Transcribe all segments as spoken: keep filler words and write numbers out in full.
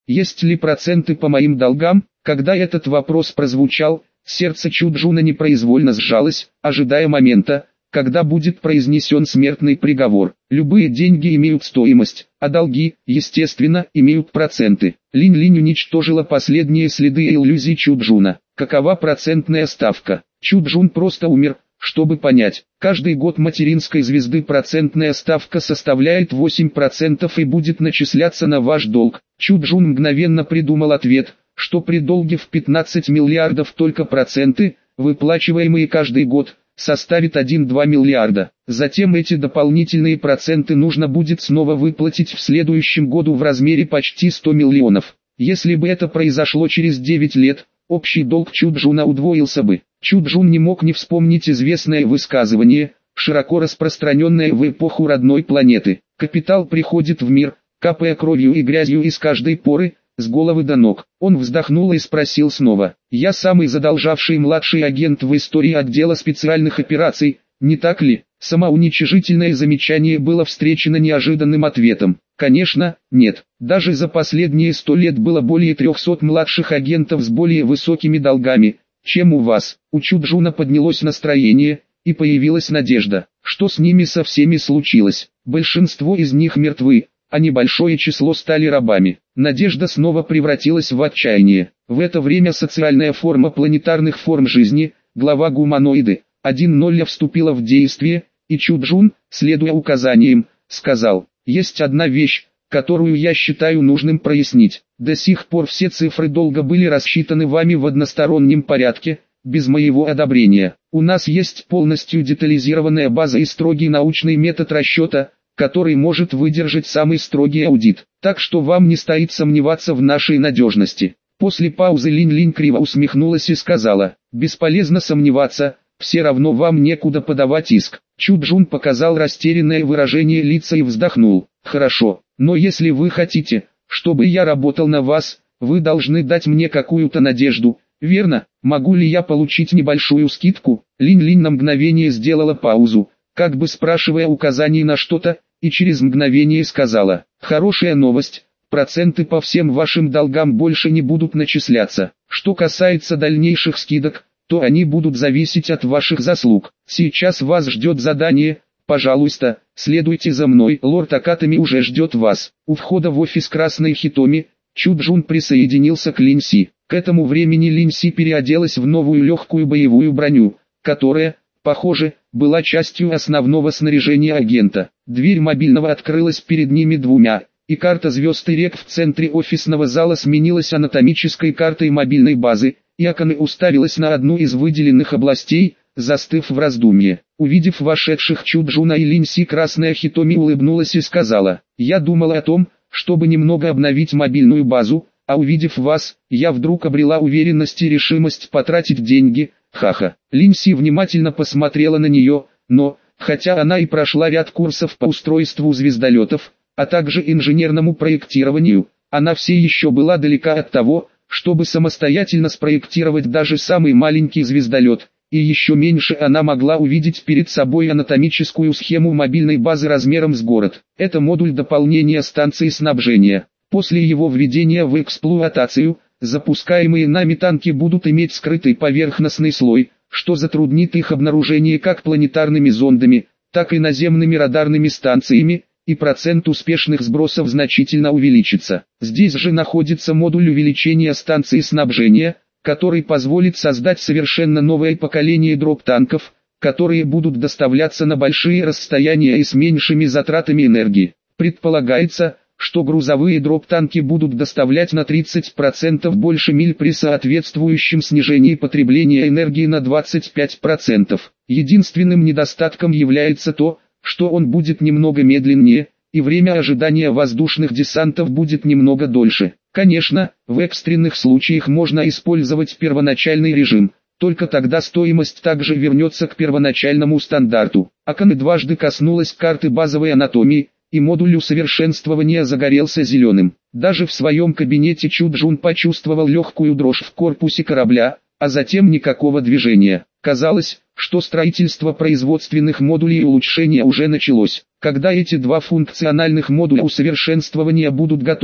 Есть ли проценты по моим долгам? Когда этот вопрос прозвучал, сердце Чуджуна непроизвольно сжалось, ожидая момента, когда будет произнесен смертный приговор. Любые деньги имеют стоимость, а долги, естественно, имеют проценты. Линь-Линь уничтожила последние следы иллюзий Чуджуна. Какова процентная ставка? Чуджун просто умер, чтобы понять. Каждый год материнской звезды процентная ставка составляет восемь процентов и будет начисляться на ваш долг. Чуджун мгновенно придумал ответ, что при долге в пятнадцать миллиардов только проценты, выплачиваемые каждый год, составит один-два миллиарда. Затем эти дополнительные проценты нужно будет снова выплатить в следующем году в размере почти сто миллионов. Если бы это произошло через девять лет, общий долг Чуджуна удвоился бы. Чуджун не мог не вспомнить известное высказывание, широко распространенное в эпоху родной планеты. Капитал приходит в мир, капая кровью и грязью из каждой поры, с головы до ног. Он вздохнул и спросил снова: «Я самый задолжавший младший агент в истории отдела специальных операций, не так ли?» Самоуничижительное замечание было встречено неожиданным ответом. Конечно, нет. Даже за последние сто лет было более трехсот младших агентов с более высокими долгами, чем у вас. У Чуджуна поднялось настроение, и появилась надежда. Что с ними со всеми случилось? Большинство из них мертвы, а небольшое число стали рабами. Надежда снова превратилась в отчаяние. В это время социальная форма планетарных форм жизни, глава гуманоиды, один ноль вступила в действие, и Чуджун, следуя указаниям, сказал: «Есть одна вещь, которую я считаю нужным прояснить. До сих пор все цифры долга были рассчитаны вами в одностороннем порядке, без моего одобрения. У нас есть полностью детализированная база и строгий научный метод расчета, который может выдержать самый строгий аудит. Так что вам не стоит сомневаться в нашей надежности». После паузы Линь-Линь криво усмехнулась и сказала: «Бесполезно сомневаться, все равно вам некуда подавать иск». Чуджун показал растерянное выражение лица и вздохнул. «Хорошо, но если вы хотите, чтобы я работал на вас, вы должны дать мне какую-то надежду, верно? Могу ли я получить небольшую скидку?» Линь-Линь на мгновение сделала паузу, как бы спрашивая указаний на что-то, и через мгновение сказала: «Хорошая новость, проценты по всем вашим долгам больше не будут начисляться. Что касается дальнейших скидок, то они будут зависеть от ваших заслуг. Сейчас вас ждет задание, пожалуйста, следуйте за мной. Лорд Акатами уже ждет вас». У входа в офис Красной Хитоми, Чуджун присоединился к Линь-Си. К этому времени Линь-Си переоделась в новую легкую боевую броню, которая, похоже, была частью основного снаряжения агента. Дверь мобильного открылась перед ними двумя, и карта звезд и рек в центре офисного зала сменилась анатомической картой мобильной базы, и Акане уставилась на одну из выделенных областей, застыв в раздумье. Увидев вошедших Чуджуна и Линь-Си, Красная Хитоми улыбнулась и сказала: «Я думала о том, чтобы немного обновить мобильную базу, а увидев вас, я вдруг обрела уверенность и решимость потратить деньги, ха-ха». Линь-Си внимательно посмотрела на нее, но, хотя она и прошла ряд курсов по устройству звездолетов, а также инженерному проектированию, она все еще была далека от того, чтобы самостоятельно спроектировать даже самый маленький звездолет, и еще меньше она могла увидеть перед собой анатомическую схему мобильной базы размером с город. Это модуль дополнения станции снабжения. После его введения в эксплуатацию, запускаемые нами танки будут иметь скрытый поверхностный слой, что затруднит их обнаружение как планетарными зондами, так и наземными радарными станциями, и процент успешных сбросов значительно увеличится. Здесь же находится модуль увеличения станции снабжения, который позволит создать совершенно новое поколение дроп-танков, которые будут доставляться на большие расстояния и с меньшими затратами энергии. Предполагается, что грузовые дроп-танки будут доставлять на тридцать процентов больше миль при соответствующем снижении потребления энергии на двадцать пять процентов. Единственным недостатком является то, что он будет немного медленнее, и время ожидания воздушных десантов будет немного дольше. Конечно, в экстренных случаях можно использовать первоначальный режим, только тогда стоимость также вернется к первоначальному стандарту. Акане дважды коснулась карты базовой анатомии, и модуль усовершенствования загорелся зеленым. Даже в своем кабинете Чуджун почувствовал легкую дрожь в корпусе корабля, а затем никакого движения. Казалось, что строительство производственных модулей и улучшения уже началось. Когда эти два функциональных модуля усовершенствования будут готовы,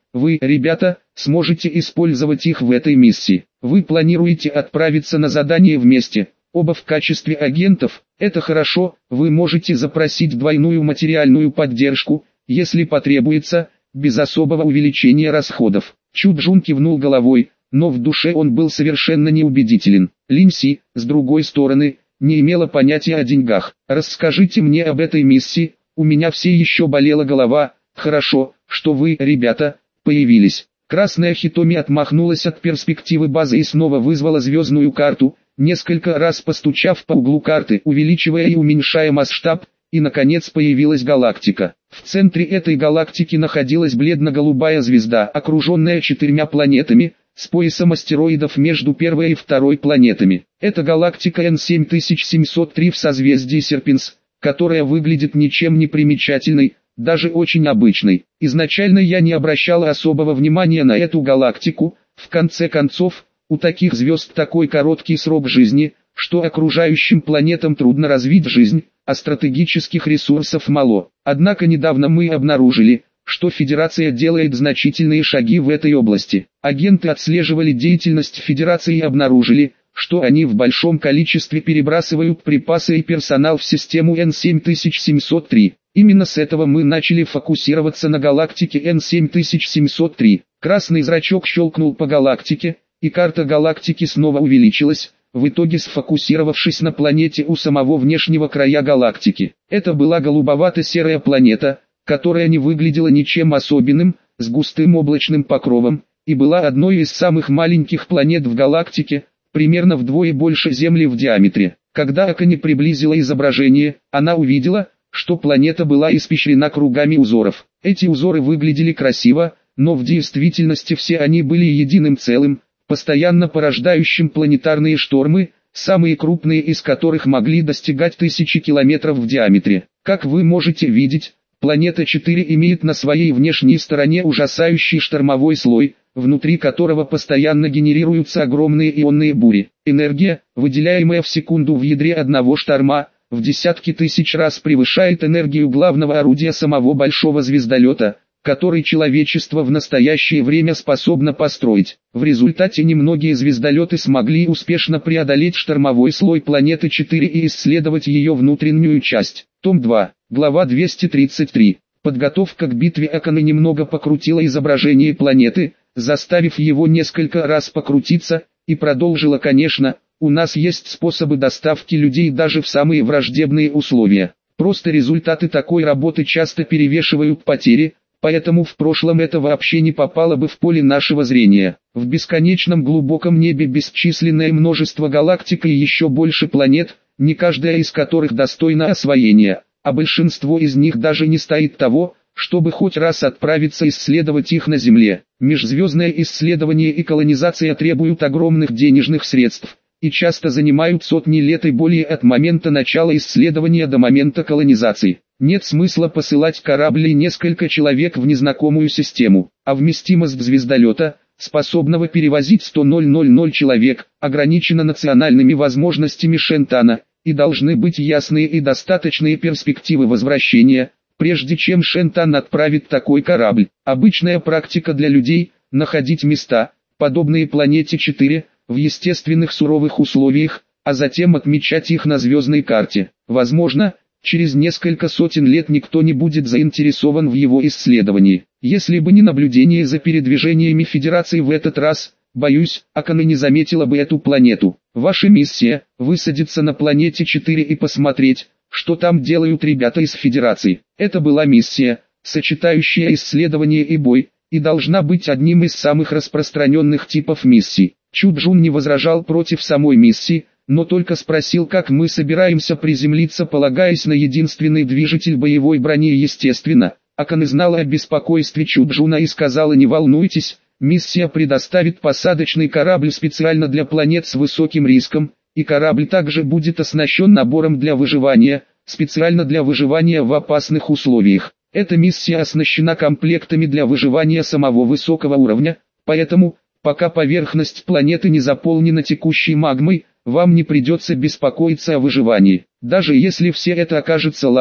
вы, ребята, сможете использовать их в этой миссии. Вы планируете отправиться на задание вместе, оба в качестве агентов, это хорошо, вы можете запросить двойную материальную поддержку, если потребуется, без особого увеличения расходов. Чу Джун кивнул головой, но в душе он был совершенно неубедителен. Линь Си, с другой стороны, не имела понятия о деньгах. «Расскажите мне об этой миссии, у меня все еще болела голова». «Хорошо, что вы, ребята, появились». Красная Хитоми отмахнулась от перспективы базы и снова вызвала звездную карту, несколько раз постучав по углу карты, увеличивая и уменьшая масштаб, и наконец появилась галактика. В центре этой галактики находилась бледно-голубая звезда, окруженная четырьмя планетами, с поясом астероидов между первой и второй планетами. Это галактика Н семь тысяч семьсот три в созвездии Серпинс, которая выглядит ничем не примечательной, даже очень обычной. Изначально я не обращал особого внимания на эту галактику, в конце концов, у таких звезд такой короткий срок жизни, что окружающим планетам трудно развить жизнь, а стратегических ресурсов мало. Однако недавно мы обнаружили, что Федерация делает значительные шаги в этой области. Агенты отслеживали деятельность Федерации и обнаружили, что они в большом количестве перебрасывают припасы и персонал в систему Н семь тысяч семьсот три. Именно с этого мы начали фокусироваться на галактике Н семь тысяч семьсот три. Красный зрачок щелкнул по галактике, и карта галактики снова увеличилась, в итоге сфокусировавшись на планете у самого внешнего края галактики. Это была голубовато-серая планета, которая не выглядела ничем особенным, с густым облачным покровом, и была одной из самых маленьких планет в галактике, примерно вдвое больше Земли в диаметре. Когда Акане приблизила изображение, она увидела, что планета была испещрена кругами узоров. Эти узоры выглядели красиво, но в действительности все они были единым целым, постоянно порождающим планетарные штормы, самые крупные из которых могли достигать тысячи километров в диаметре. Как вы можете видеть, планета четыре имеет на своей внешней стороне ужасающий штормовой слой, внутри которого постоянно генерируются огромные ионные бури. Энергия, выделяемая в секунду в ядре одного шторма, в десятки тысяч раз превышает энергию главного орудия самого большого звездолета, который человечество в настоящее время способно построить. В результате немногие звездолеты смогли успешно преодолеть штормовой слой планеты четыре и исследовать ее внутреннюю часть. Том два, глава двести тридцать три. Подготовка к битве. Акане немного покрутила изображение планеты, заставив его несколько раз покрутиться, и продолжила: конечно, у нас есть способы доставки людей даже в самые враждебные условия. Просто результаты такой работы часто перевешивают потери, поэтому в прошлом это вообще не попало бы в поле нашего зрения. В бесконечном глубоком небе бесчисленное множество галактик и еще больше планет, не каждая из которых достойна освоения, а большинство из них даже не стоит того, чтобы хоть раз отправиться исследовать их на Земле. Межзвездное исследование и колонизация требуют огромных денежных средств, и часто занимают сотни лет и более от момента начала исследования до момента колонизации. Нет смысла посылать корабль и несколько человек в незнакомую систему, а вместимость звездолета, способного перевозить сто тысяч человек, ограничена национальными возможностями Шентана, и должны быть ясные и достаточные перспективы возвращения, прежде чем Шентан отправит такой корабль. Обычная практика для людей – находить места, подобные планете четыре, в естественных суровых условиях, а затем отмечать их на звездной карте. Возможно, через несколько сотен лет никто не будет заинтересован в его исследовании. Если бы не наблюдение за передвижениями Федерации в этот раз, боюсь, Акане не заметила бы эту планету. Ваша миссия – высадиться на планете четыре и посмотреть, что там делают ребята из Федерации. Это была миссия, сочетающая исследование и бой, и должна быть одним из самых распространенных типов миссий. Чу Джун не возражал против самой миссии, но только спросил, как мы собираемся приземлиться, полагаясь на единственный движитель боевой брони. Естественно, Акане знала о беспокойстве Чу Джуна и сказала: не волнуйтесь, миссия предоставит посадочный корабль специально для планет с высоким риском, и корабль также будет оснащен набором для выживания, специально для выживания в опасных условиях. Эта миссия оснащена комплектами для выживания самого высокого уровня, поэтому, пока поверхность планеты не заполнена текущей магмой, вам не придется беспокоиться о выживании. Даже если все это окажется лавой,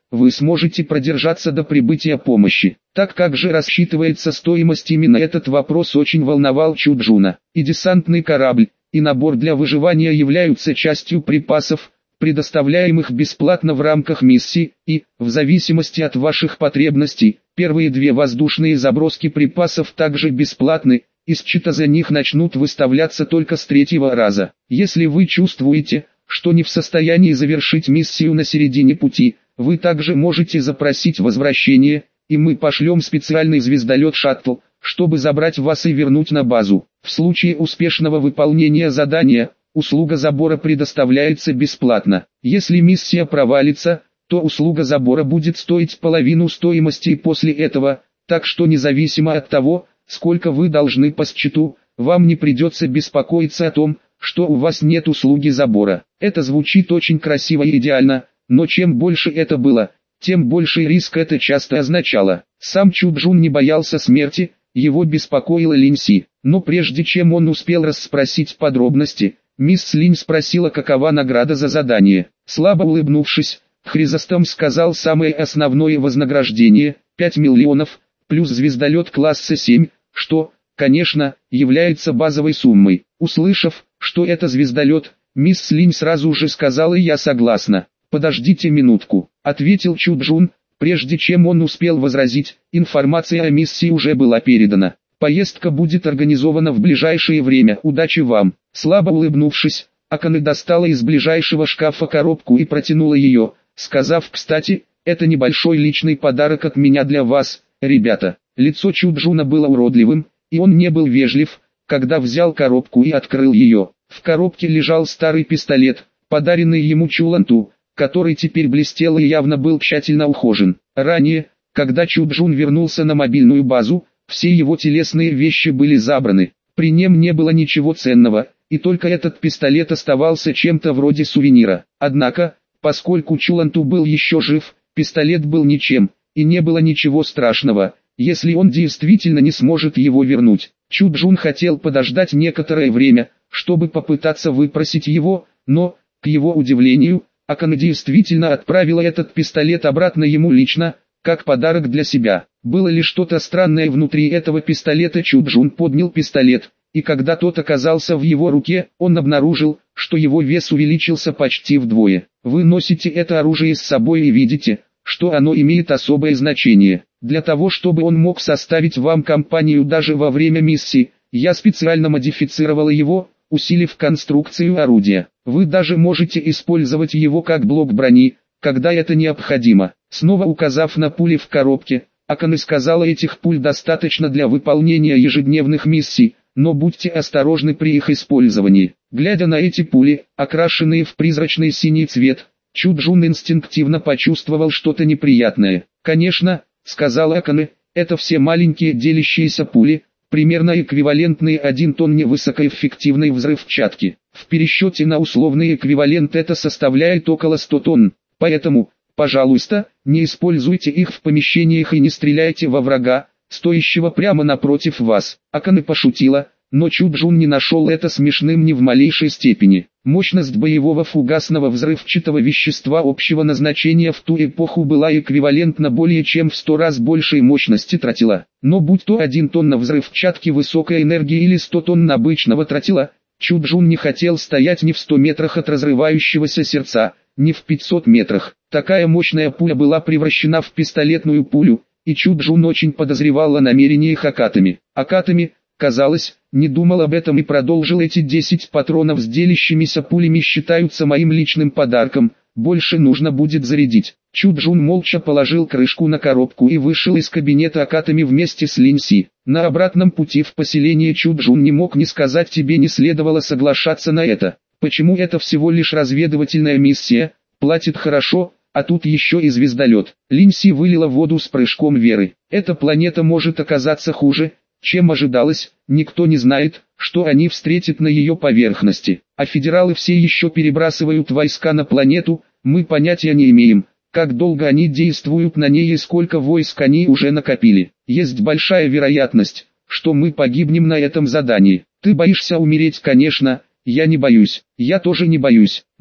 вы сможете продержаться до прибытия помощи. Так как же рассчитывается стоимость, именно этот вопрос очень волновал Чуджуна. И десантный корабль, и набор для выживания являются частью припасов, предоставляемых бесплатно в рамках миссии, и, в зависимости от ваших потребностей, первые две воздушные заброски припасов также бесплатны, и счета за них начнут выставляться только с третьего раза. Если вы чувствуете, что не в состоянии завершить миссию на середине пути, вы также можете запросить возвращение, и мы пошлем специальный звездолет-шаттл, чтобы забрать вас и вернуть на базу. В случае успешного выполнения задания, услуга забора предоставляется бесплатно. Если миссия провалится, то услуга забора будет стоить половину стоимости и после этого, так что независимо от того, сколько вы должны по счету, вам не придется беспокоиться о том, что у вас нет услуги забора. Это звучит очень красиво и идеально, но чем больше это было, тем больший риск это часто означало. Сам Чуджун не боялся смерти, его беспокоила Линьси, но прежде чем он успел расспросить подробности, мисс Линь спросила, какова награда за задание. Слабо улыбнувшись, Хризостом сказал самое основное вознаграждение – пять миллионов, плюс звездолет класса семь, что, конечно, является базовой суммой. Услышав, что это звездолет, мисс Линь сразу же сказала: «Я согласна». «Подождите минутку», — ответил Чуджун, прежде чем он успел возразить, информация о миссии уже была передана. «Поездка будет организована в ближайшее время, удачи вам». Слабо улыбнувшись, Акане достала из ближайшего шкафа коробку и протянула ее, сказав: «Кстати, это небольшой личный подарок от меня для вас, ребята». Лицо Чуджуна было уродливым, и он не был вежлив, когда взял коробку и открыл ее. В коробке лежал старый пистолет, подаренный ему Чуланту, который теперь блестел и явно был тщательно ухожен. Ранее, когда Чуджун вернулся на мобильную базу, все его телесные вещи были забраны. При нем не было ничего ценного, и только этот пистолет оставался чем-то вроде сувенира. Однако, поскольку Чуланту был еще жив, пистолет был ничем, и не было ничего страшного, если он действительно не сможет его вернуть. Чуджун хотел подождать некоторое время, чтобы попытаться выпросить его, но, к его удивлению, Акане действительно отправила этот пистолет обратно ему лично, как подарок для себя. Было ли что-то странное внутри этого пистолета? Чуджун поднял пистолет, и когда тот оказался в его руке, он обнаружил, что его вес увеличился почти вдвое. Вы носите это оружие с собой и видите, что оно имеет особое значение. Для того, чтобы он мог составить вам компанию даже во время миссии, я специально модифицировала его, усилив конструкцию орудия. Вы даже можете использовать его как блок брони, когда это необходимо. Снова указав на пули в коробке, Акане сказала: «Этих пуль достаточно для выполнения ежедневных миссий, но будьте осторожны при их использовании». Глядя на эти пули, окрашенные в призрачный синий цвет, Чуджун инстинктивно почувствовал что-то неприятное. «Конечно», — сказала Акане, — «это все маленькие делящиеся пули, примерно эквивалентные один тонне высокоэффективной взрывчатки. В пересчете на условный эквивалент это составляет около ста тонн. Поэтому, пожалуйста, не используйте их в помещениях и не стреляйте во врага, стоящего прямо напротив вас». Акане пошутила, но Чуджун не нашел это смешным ни в малейшей степени. Мощность боевого фугасного взрывчатого вещества общего назначения в ту эпоху была эквивалентна более чем в сто раз большей мощности тротила. Но будь то один тонна взрывчатки высокой энергии или сто тонн обычного тротила, Чуджун не хотел стоять ни в ста метрах от разрывающегося сердца, ни в пятистах метрах. Такая мощная пуля была превращена в пистолетную пулю, и Чуджун очень подозревал о намерениях Акатами. Акатами, казалось, не думал об этом и продолжил: «Эти десять патронов с делящимися пулями считаются моим личным подарком, больше нужно будет зарядить». Чуджун молча положил крышку на коробку и вышел из кабинета Акатами вместе с Линьси. На обратном пути в поселение Чуджун не мог не сказать: «Тебе не следовало соглашаться на это. Почему это всего лишь разведывательная миссия, платит хорошо, а тут еще и звездолет». Линьси вылила воду с прыжком веры. «Эта планета может оказаться хуже, чем ожидалось, никто не знает, что они встретят на ее поверхности. А федералы все еще перебрасывают войска на планету, мы понятия не имеем, как долго они действуют на ней и сколько войск они уже накопили. Есть большая вероятность, что мы погибнем на этом задании. Ты боишься умереть?» «Конечно, я не боюсь, я тоже не боюсь, но,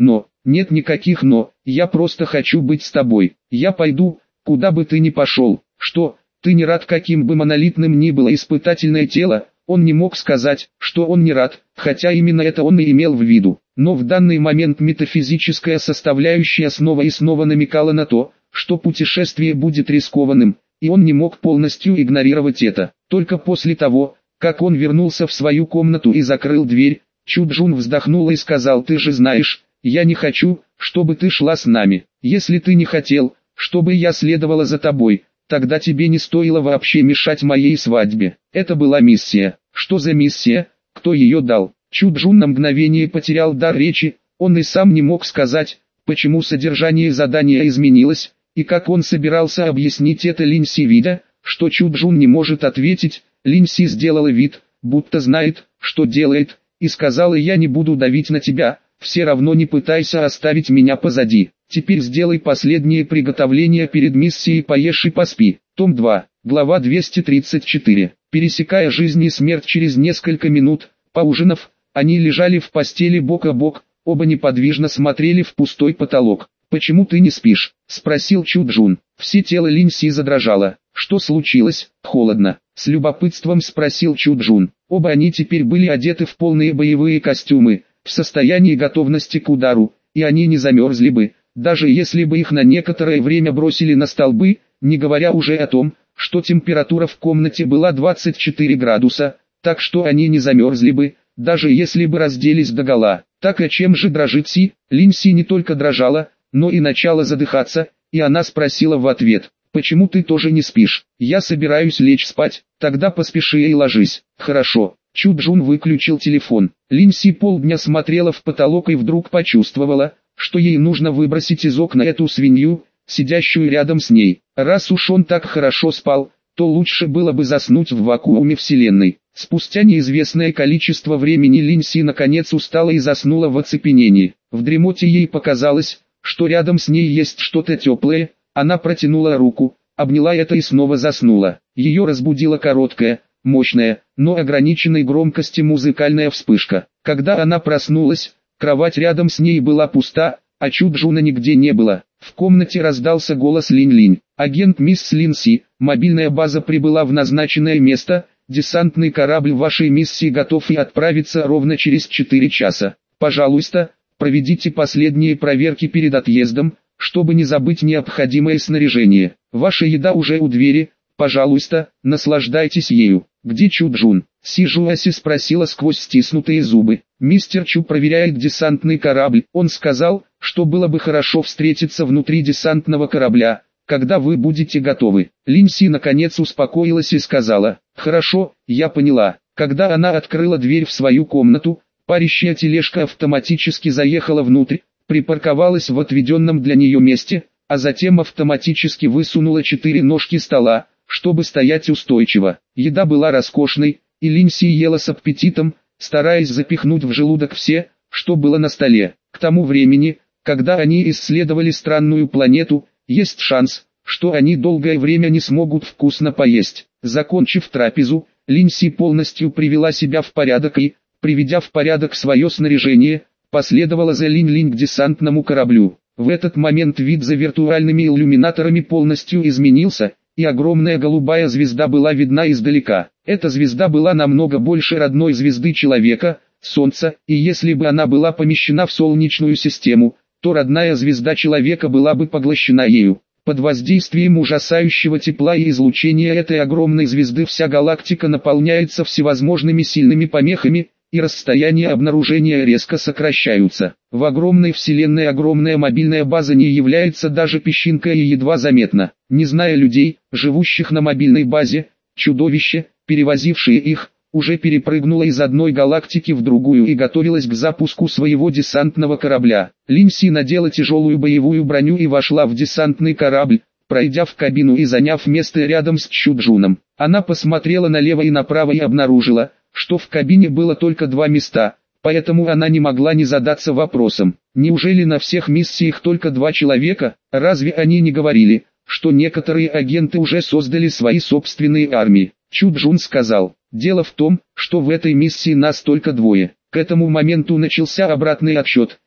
Нет никаких «но», я просто хочу быть с тобой. Я пойду, куда бы ты ни пошел. Что, ты не рад, каким бы монолитным ни было испытательное тело? Он не мог сказать, что он не рад, хотя именно это он и имел в виду. Но в данный момент метафизическая составляющая снова и снова намекала на то, что путешествие будет рискованным, и он не мог полностью игнорировать это. Только после того, как он вернулся в свою комнату и закрыл дверь, Чуджун вздохнула и сказал: «Ты же знаешь, я не хочу, чтобы ты шла с нами. Если ты не хотел, чтобы я следовала за тобой, тогда тебе не стоило вообще мешать моей свадьбе». Это была миссия. Что за миссия? Кто ее дал? Чуджун на мгновение потерял дар речи, он и сам не мог сказать, почему содержание задания изменилось, и как он собирался объяснить это Линси, видя, что Чуджун не может ответить. Линси сделала вид, будто знает, что делает, и сказала: «Я не буду давить на тебя, все равно не пытайся оставить меня позади. Теперь сделай последние приготовления перед миссией, поешь и поспи». Том два, глава двести тридцать четыре. Пересекая жизнь и смерть через несколько минут, поужинав, они лежали в постели бок о бок, оба неподвижно смотрели в пустой потолок. «Почему ты не спишь?» – спросил Чуджун. Все тело Линси задрожало. «Что случилось?» «Холодно», – с любопытством спросил Чуджун. Оба они теперь были одеты в полные боевые костюмы, в состоянии готовности к удару, и они не замерзли бы, даже если бы их на некоторое время бросили на столбы, не говоря уже о том, что температура в комнате была двадцать четыре градуса, так что они не замерзли бы, даже если бы разделись догола. Так о чем же дрожит Си? Линси не только дрожала, но и начала задыхаться, и она спросила в ответ: «Почему ты тоже не спишь?» «Я собираюсь лечь спать». «Тогда поспеши и ложись». «Хорошо». Чуджун выключил телефон. Линси полдня смотрела в потолок и вдруг почувствовала, что ей нужно выбросить из окна эту свинью, сидящую рядом с ней. Раз уж он так хорошо спал, то лучше было бы заснуть в вакууме Вселенной. Спустя неизвестное количество времени Линси наконец устала и заснула в оцепенении. В дремоте ей показалось, что рядом с ней есть что-то теплое. Она протянула руку, обняла это и снова заснула. Ее разбудила короткая, мощная, но ограниченной громкости музыкальная вспышка. Когда она проснулась, кровать рядом с ней была пуста, а Чуджуна нигде не было. В комнате раздался голос Линь-Линь. «Агент мисс Линси, мобильная база прибыла в назначенное место, десантный корабль вашей миссии готов и отправится ровно через четыре часа. Пожалуйста, проведите последние проверки перед отъездом, чтобы не забыть необходимое снаряжение. Ваша еда уже у двери, пожалуйста, наслаждайтесь ею». «Где Чуджун?» Си Жуаси спросила сквозь стиснутые зубы. «Мистер Чу проверяет десантный корабль. Он сказал, что было бы хорошо встретиться внутри десантного корабля, когда вы будете готовы». Линси наконец успокоилась и сказала: «Хорошо, я поняла». Когда она открыла дверь в свою комнату, парящая тележка автоматически заехала внутрь, припарковалась в отведенном для нее месте, а затем автоматически высунула четыре ножки стола, чтобы стоять устойчиво. Еда была роскошной, и Линси ела с аппетитом, стараясь запихнуть в желудок все, что было на столе. К тому времени, когда они исследовали странную планету, есть шанс, что они долгое время не смогут вкусно поесть. Закончив трапезу, Линси полностью привела себя в порядок и, приведя в порядок свое снаряжение, последовала за Линь-Линь к десантному кораблю. В этот момент вид за виртуальными иллюминаторами полностью изменился, и огромная голубая звезда была видна издалека. Эта звезда была намного больше родной звезды человека, Солнца, и если бы она была помещена в Солнечную систему, то родная звезда человека была бы поглощена ею. Под воздействием ужасающего тепла и излучения этой огромной звезды вся галактика наполняется всевозможными сильными помехами, и расстояния обнаружения резко сокращаются. В огромной вселенной огромная мобильная база не является даже песчинкой и едва заметна. Не зная людей, живущих на мобильной базе, чудовище, перевозившее их, уже перепрыгнуло из одной галактики в другую и готовилось к запуску своего десантного корабля. Линси надела тяжелую боевую броню и вошла в десантный корабль, пройдя в кабину и заняв место рядом с Чуджуном. Она посмотрела налево и направо и обнаружила, что в кабине было только два места, поэтому она не могла не задаться вопросом: неужели на всех миссиях только два человека? Разве они не говорили, что некоторые агенты уже создали свои собственные армии? Чуджун сказал: дело в том, что в этой миссии нас только двое. К этому моменту начался обратный отсчет,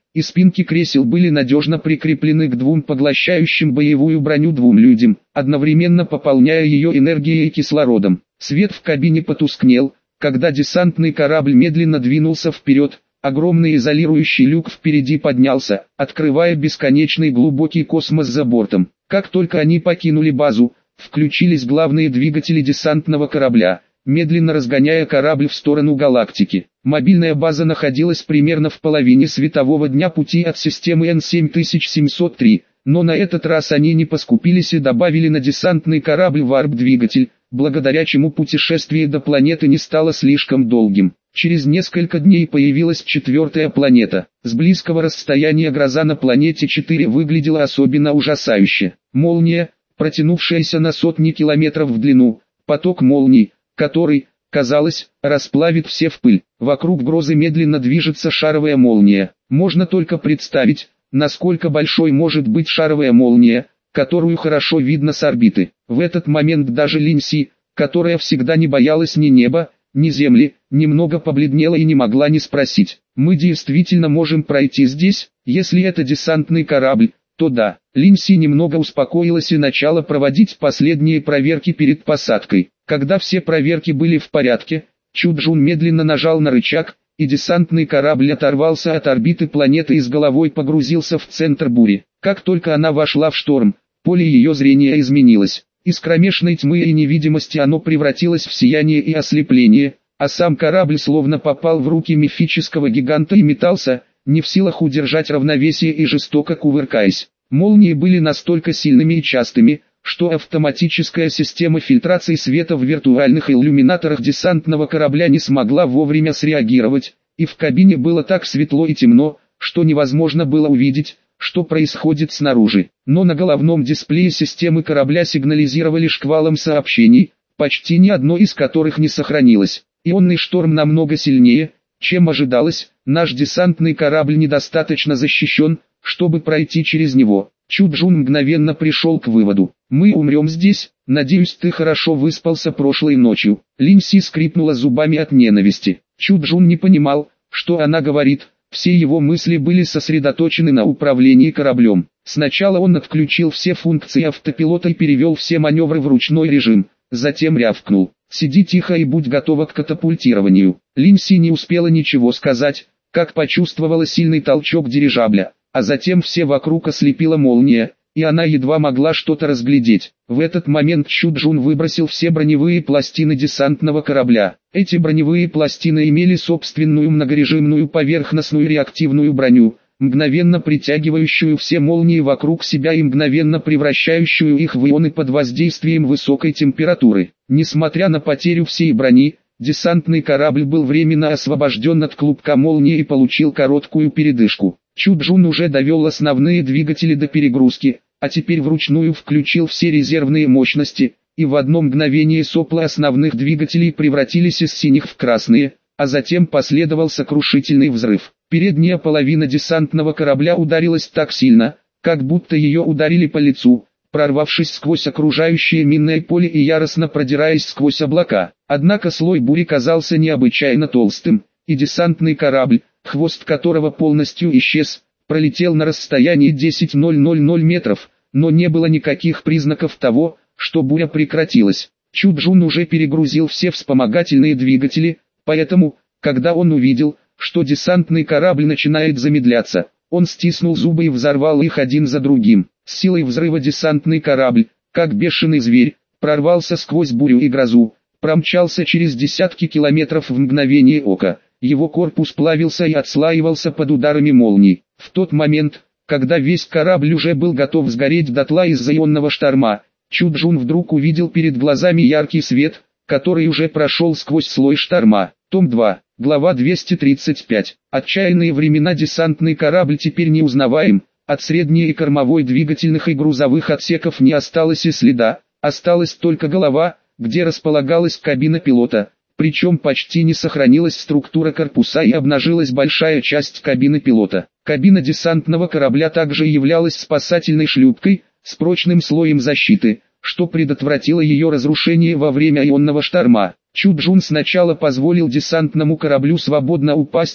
и спинки кресел были надежно прикреплены к двум поглощающим боевую броню двум людям, одновременно пополняя ее энергией и кислородом. Свет в кабине потускнел, когда десантный корабль медленно двинулся вперед. Огромный изолирующий люк впереди поднялся, открывая бесконечный глубокий космос за бортом. Как только они покинули базу, включились главные двигатели десантного корабля, медленно разгоняя корабль в сторону галактики. Мобильная база находилась примерно в половине светового дня пути от системы Н семь тысяч семьсот три, но на этот раз они не поскупились и добавили на десантный корабль варп-двигатель, благодаря чему путешествие до планеты не стало слишком долгим. Через несколько дней появилась четвертая планета. С близкого расстояния гроза на планете четыре выглядела особенно ужасающе. Молния, протянувшаяся на сотни километров в длину, поток молний, который, казалось, расплавит все в пыль. Вокруг грозы медленно движется шаровая молния. Можно только представить, насколько большой может быть шаровая молния, которую хорошо видно с орбиты. В этот момент даже Линси, которая всегда не боялась ни неба, ни земли, немного побледнела и не могла не спросить: «Мы действительно можем пройти здесь? Если это десантный корабль, то да». Линси немного успокоилась и начала проводить последние проверки перед посадкой. Когда все проверки были в порядке, Чуджун медленно нажал на рычаг, и десантный корабль оторвался от орбиты планеты и с головой погрузился в центр бури. Как только она вошла в шторм, поле ее зрения изменилось. Из кромешной тьмы и невидимости оно превратилось в сияние и ослепление, а сам корабль словно попал в руки мифического гиганта и метался, не в силах удержать равновесие и жестоко кувыркаясь. Молнии были настолько сильными и частыми, что автоматическая система фильтрации света в виртуальных иллюминаторах десантного корабля не смогла вовремя среагировать, и в кабине было так светло и темно, что невозможно было увидеть, что происходит снаружи. Но на головном дисплее системы корабля сигнализировали шквалом сообщений, почти ни одно из которых не сохранилось. Ионный шторм намного сильнее, чем ожидалось, наш десантный корабль недостаточно защищен, чтобы пройти через него. Чуджун мгновенно пришел к выводу: «Мы умрем здесь, надеюсь, ты хорошо выспался прошлой ночью». Линси скрипнула зубами от ненависти. Чуджун не понимал, что она говорит. Все его мысли были сосредоточены на управлении кораблем. Сначала он отключил все функции автопилота и перевел все маневры в ручной режим, затем рявкнул: «Сиди тихо и будь готова к катапультированию». Линси не успела ничего сказать, как почувствовала сильный толчок дирижабля, а затем все вокруг ослепила молния, и она едва могла что-то разглядеть. В этот момент Чуджун выбросил все броневые пластины десантного корабля. Эти броневые пластины имели собственную многорежимную поверхностную реактивную броню, мгновенно притягивающую все молнии вокруг себя и мгновенно превращающую их в ионы под воздействием высокой температуры. Несмотря на потерю всей брони, десантный корабль был временно освобожден от клубка молнии и получил короткую передышку. Чуджун уже довел основные двигатели до перегрузки, а теперь вручную включил все резервные мощности, и в одно мгновение сопла основных двигателей превратились из синих в красные, а затем последовал сокрушительный взрыв. Передняя половина десантного корабля ударилась так сильно, как будто ее ударили по лицу, прорвавшись сквозь окружающее минное поле и яростно продираясь сквозь облака. Однако слой бури казался необычайно толстым, и десантный корабль, хвост которого полностью исчез, пролетел на расстоянии десять тысяч метров, но не было никаких признаков того, что буря прекратилась. Чуджун уже перегрузил все вспомогательные двигатели, поэтому, когда он увидел, что десантный корабль начинает замедляться, он стиснул зубы и взорвал их один за другим. С силой взрыва десантный корабль, как бешеный зверь, прорвался сквозь бурю и грозу, промчался через десятки километров в мгновение ока. Его корпус плавился и отслаивался под ударами молний. В тот момент, когда весь корабль уже был готов сгореть дотла из-за ионного шторма, Чуджун вдруг увидел перед глазами яркий свет, который уже прошел сквозь слой шторма. Том два, глава двести тридцать пять. Отчаянные времена. Десантный корабль теперь неузнаваем, от средней и кормовой двигательных и грузовых отсеков не осталось и следа, осталась только голова, где располагалась кабина пилота. Причем почти не сохранилась структура корпуса и обнажилась большая часть кабины пилота. Кабина десантного корабля также являлась спасательной шлюпкой, с прочным слоем защиты, что предотвратило ее разрушение во время ионного шторма. Чуджун сначала позволил десантному кораблю свободно упасть,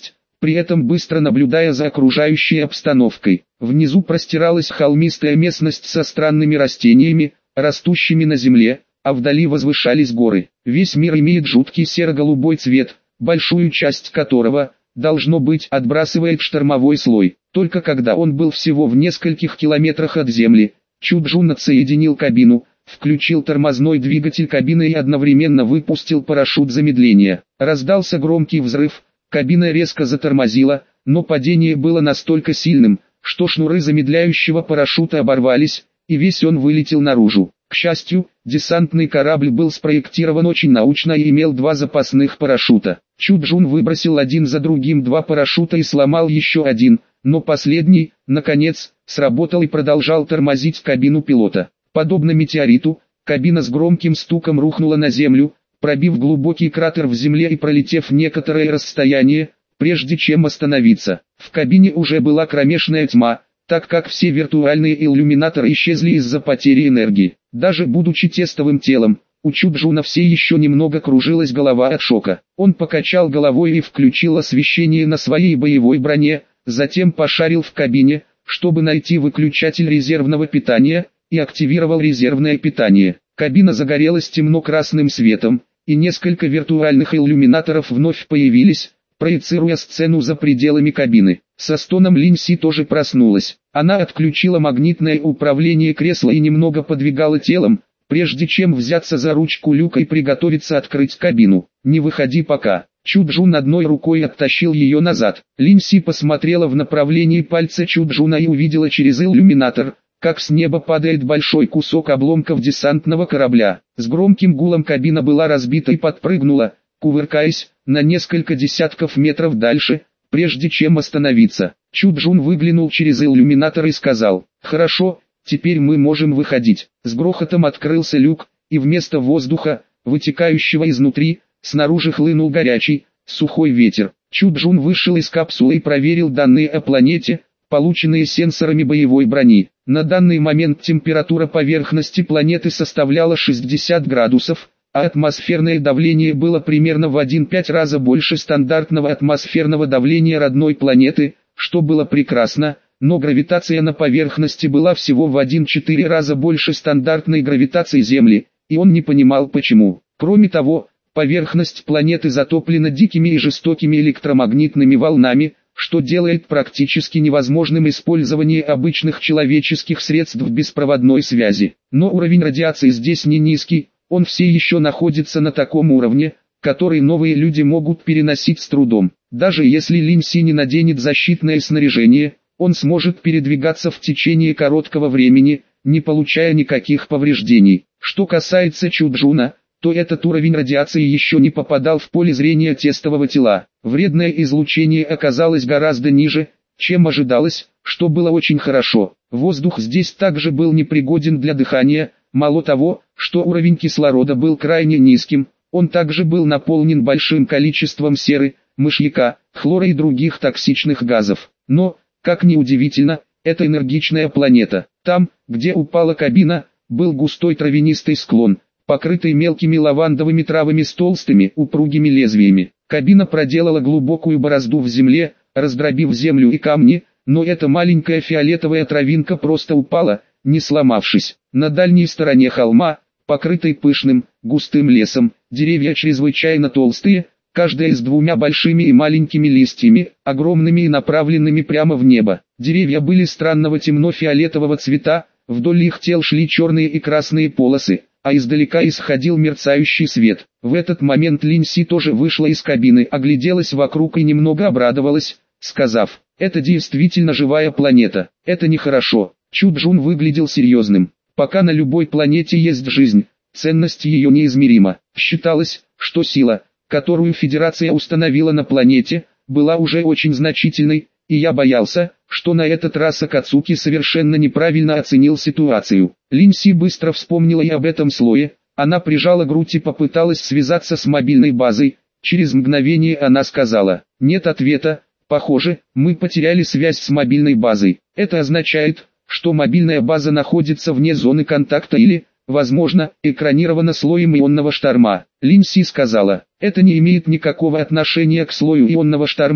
при этом быстро наблюдая за окружающей обстановкой. Внизу простиралась холмистая местность со странными растениями, растущими на земле, а вдали возвышались горы. Весь мир имеет жуткий серо-голубой цвет, большую часть которого, должно быть, отбрасывает штормовой слой. Только когда он был всего в нескольких километрах от земли, Чуджун отсоединил кабину, включил тормозной двигатель кабины и одновременно выпустил парашют замедления. Раздался громкий взрыв, кабина резко затормозила, но падение было настолько сильным, что шнуры замедляющего парашюта оборвались, и весь он вылетел наружу. К счастью, десантный корабль был спроектирован очень научно и имел два запасных парашюта. Чуджун выбросил один за другим два парашюта и сломал еще один, но последний, наконец, сработал и продолжал тормозить кабину пилота. Подобно метеориту, кабина с громким стуком рухнула на землю, пробив глубокий кратер в земле и пролетев некоторое расстояние, прежде чем остановиться. В кабине уже была кромешная тьма, так как все виртуальные иллюминаторы исчезли из-за потери энергии. Даже будучи тестовым телом, у Чуджуна все еще немного кружилась голова от шока. Он покачал головой и включил освещение на своей боевой броне, затем пошарил в кабине, чтобы найти выключатель резервного питания, и активировал резервное питание. Кабина загорелась темно-красным светом, и несколько виртуальных иллюминаторов вновь появились, проецируя сцену за пределами кабины. Со стоном Линси тоже проснулась. Она отключила магнитное управление кресла и немного подвигала телом, прежде чем взяться за ручку люка и приготовиться открыть кабину. «Не выходи пока». Чуджун одной рукой оттащил ее назад. Линси посмотрела в направлении пальца Чуджуна и увидела через иллюминатор, как с неба падает большой кусок обломков десантного корабля. С громким гулом кабина была разбита и подпрыгнула, кувыркаясь, на несколько десятков метров дальше, прежде чем остановиться. Чуджун выглянул через иллюминатор и сказал: «Хорошо, теперь мы можем выходить». С грохотом открылся люк, и вместо воздуха, вытекающего изнутри, снаружи хлынул горячий, сухой ветер. Чуджун вышел из капсулы и проверил данные о планете, полученные сенсорами боевой брони. На данный момент температура поверхности планеты составляла шестьдесят градусов, а атмосферное давление было примерно в один целых пять десятых раза больше стандартного атмосферного давления родной планеты, что было прекрасно, но гравитация на поверхности была всего в один целых четыре десятых раза больше стандартной гравитации Земли, и он не понимал почему. Кроме того, поверхность планеты затоплена дикими и жестокими электромагнитными волнами, что делает практически невозможным использование обычных человеческих средств беспроводной связи. Но уровень радиации здесь не низкий, он все еще находится на таком уровне, который новые люди могут переносить с трудом. Даже если Линси не наденет защитное снаряжение, он сможет передвигаться в течение короткого времени, не получая никаких повреждений. Что касается Чуджуна, то этот уровень радиации еще не попадал в поле зрения тестового тела. Вредное излучение оказалось гораздо ниже, чем ожидалось, что было очень хорошо. Воздух здесь также был непригоден для дыхания, мало того, что уровень кислорода был крайне низким, он также был наполнен большим количеством серы, мышьяка, хлора и других токсичных газов. Но, как ни удивительно, это энергичная планета. Там, где упала кабина, был густой травянистый склон, покрытый мелкими лавандовыми травами с толстыми, упругими лезвиями. Кабина проделала глубокую борозду в земле, раздробив землю и камни, но эта маленькая фиолетовая травинка просто упала, не сломавшись. На дальней стороне холма, покрытой пышным, густым лесом, деревья чрезвычайно толстые, каждая с двумя большими и маленькими листьями, огромными и направленными прямо в небо. Деревья были странного темно-фиолетового цвета, вдоль их тел шли черные и красные полосы, а издалека исходил мерцающий свет. В этот момент Линси тоже вышла из кабины, огляделась вокруг и немного обрадовалась, сказав: «Это действительно живая планета, это нехорошо». Чуджун выглядел серьезным. Пока на любой планете есть жизнь, ценность ее неизмерима. Считалось, что сила, которую Федерация установила на планете, была уже очень значительной, и я боялся, что на этот раз Акацуки совершенно неправильно оценил ситуацию. Линси быстро вспомнила и об этом слое, она прижала грудь и попыталась связаться с мобильной базой. Через мгновение она сказала: «Нет ответа, похоже, мы потеряли связь с мобильной базой. Это означает, что мобильная база находится вне зоны контакта или, возможно, экранирована слоем ионного шторма». Линси сказала: «Это не имеет никакого отношения к слою ионного шторма,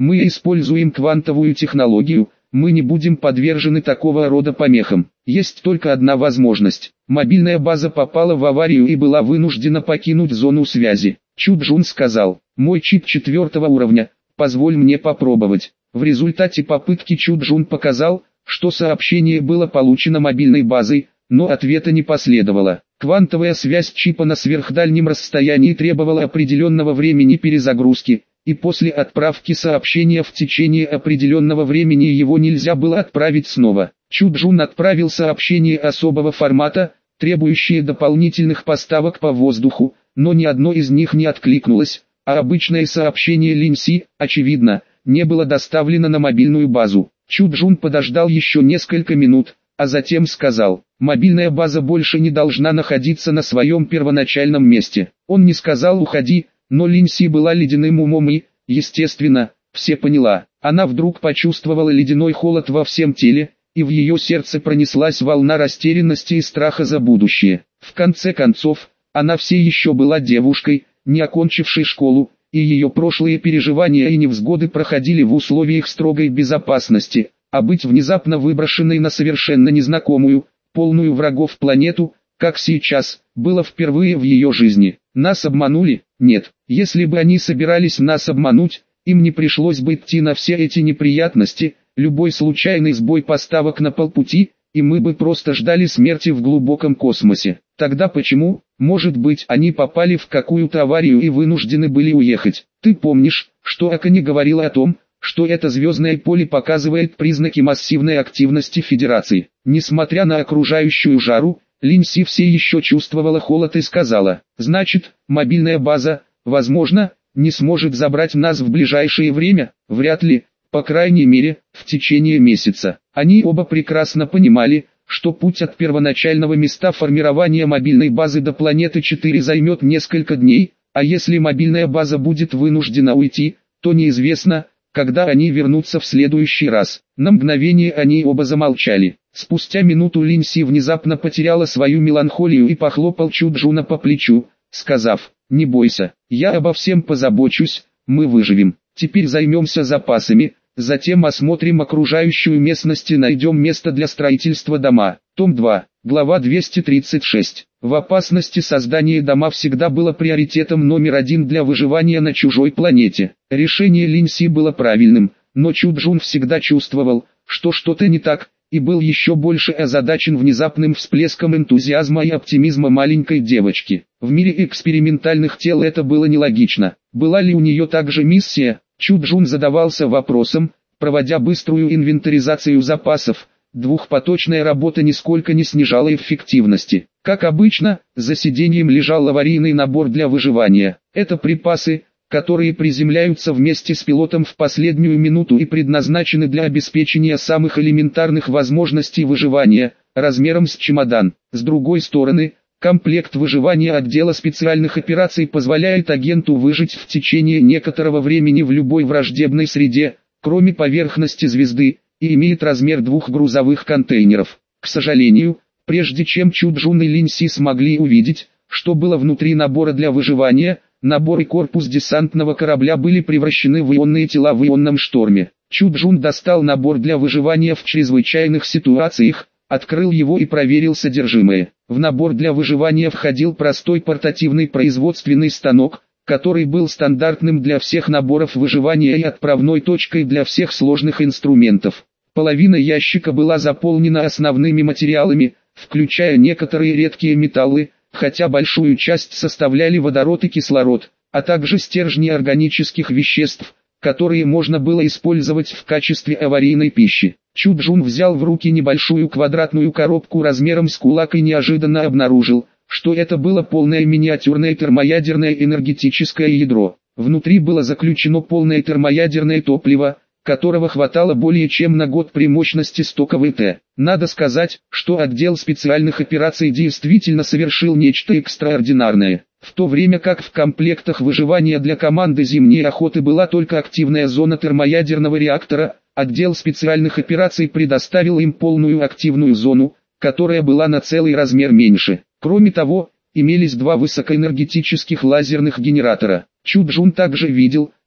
Мы используем квантовую технологию, мы не будем подвержены такого рода помехам. Есть только одна возможность. Мобильная база попала в аварию и была вынуждена покинуть зону связи. Чу Джун сказал: «Мой чип четвертого уровня, позволь мне попробовать». В результате попытки Чу Джун показал, что сообщение было получено мобильной базой, но ответа не последовало. Квантовая связь чипа на сверхдальнем расстоянии требовала определенного времени перезагрузки, и после отправки сообщения в течение определенного времени его нельзя было отправить снова. Чу Джун отправил сообщение особого формата, требующее дополнительных поставок по воздуху, но ни одно из них не откликнулось, а обычное сообщение Линси, очевидно, не было доставлено на мобильную базу. Чу Джун подождал еще несколько минут, а затем сказал: «Мобильная база больше не должна находиться на своем первоначальном месте». Он не сказал «уходи», но Линси была ледяным умом и, естественно, все поняла. Она вдруг почувствовала ледяной холод во всем теле, и в ее сердце пронеслась волна растерянности и страха за будущее. В конце концов, она все еще была девушкой, не окончившей школу, и ее прошлые переживания и невзгоды проходили в условиях строгой безопасности, а быть внезапно выброшенной на совершенно незнакомую, полную врагов планету, как сейчас, было впервые в ее жизни. Нас обманули? Нет. Если бы они собирались нас обмануть, им не пришлось бы идти на все эти неприятности, любой случайный сбой поставок на полпути, и мы бы просто ждали смерти в глубоком космосе. Тогда почему, может быть, они попали в какую-то аварию и вынуждены были уехать? Ты помнишь, что Акани говорила о том, что это звездное поле показывает признаки массивной активности Федерации? Несмотря на окружающую жару, Линси все еще чувствовала холод и сказала: «Значит, мобильная база, возможно, не сможет забрать нас в ближайшее время?» «Вряд ли, по крайней мере, в течение месяца». Они оба прекрасно понимали, что путь от первоначального места формирования мобильной базы до планеты четыре займет несколько дней, а если мобильная база будет вынуждена уйти, то неизвестно, когда они вернутся в следующий раз. На мгновение они оба замолчали. Спустя минуту Линси внезапно потеряла свою меланхолию и похлопал Чу Джуна по плечу, сказав: «Не бойся, я обо всем позабочусь, мы выживем. Теперь займемся запасами, затем осмотрим окружающую местность и найдем место для строительства дома». Том два, глава двести тридцать шесть. В опасности создание дома всегда было приоритетом номер один для выживания на чужой планете. Решение Линси было правильным, но Чу Джун всегда чувствовал, что что-то не так, и был еще больше озадачен внезапным всплеском энтузиазма и оптимизма маленькой девочки. В мире экспериментальных тел это было нелогично. Была ли у нее также миссия? Чу Джун задавался вопросом, проводя быструю инвентаризацию запасов. Двухпоточная работа нисколько не снижала эффективности. Как обычно, за сиденьем лежал аварийный набор для выживания. Это припасы, которые приземляются вместе с пилотом в последнюю минуту и предназначены для обеспечения самых элементарных возможностей выживания, размером с чемодан. С другой стороны, комплект выживания отдела специальных операций позволяет агенту выжить в течение некоторого времени в любой враждебной среде, кроме поверхности звезды, и имеет размер двух грузовых контейнеров. К сожалению, прежде чем Чу Джун и Линси смогли увидеть, что было внутри набора для выживания, набор и корпус десантного корабля были превращены в ионные тела в ионном шторме. Чу Джун достал набор для выживания в чрезвычайных ситуациях, открыл его и проверил содержимое. В набор для выживания входил простой портативный производственный станок, который был стандартным для всех наборов выживания и отправной точкой для всех сложных инструментов. Половина ящика была заполнена основными материалами, включая некоторые редкие металлы, хотя большую часть составляли водород и кислород, а также стержни органических веществ, которые можно было использовать в качестве аварийной пищи. Чу Джун взял в руки небольшую квадратную коробку размером с кулак и неожиданно обнаружил, что это было полное миниатюрное термоядерное энергетическое ядро. Внутри было заключено полное термоядерное топливо, которого хватало более чем на год при мощности сто киловатт. Надо сказать, что отдел специальных операций действительно совершил нечто экстраординарное. В то время как в комплектах выживания для команды зимней охоты была только активная зона термоядерного реактора, отдел специальных операций предоставил им полную активную зону, которая была на целый размер меньше. Кроме того, имелись два высокоэнергетических лазерных генератора. Чу Джун также видел,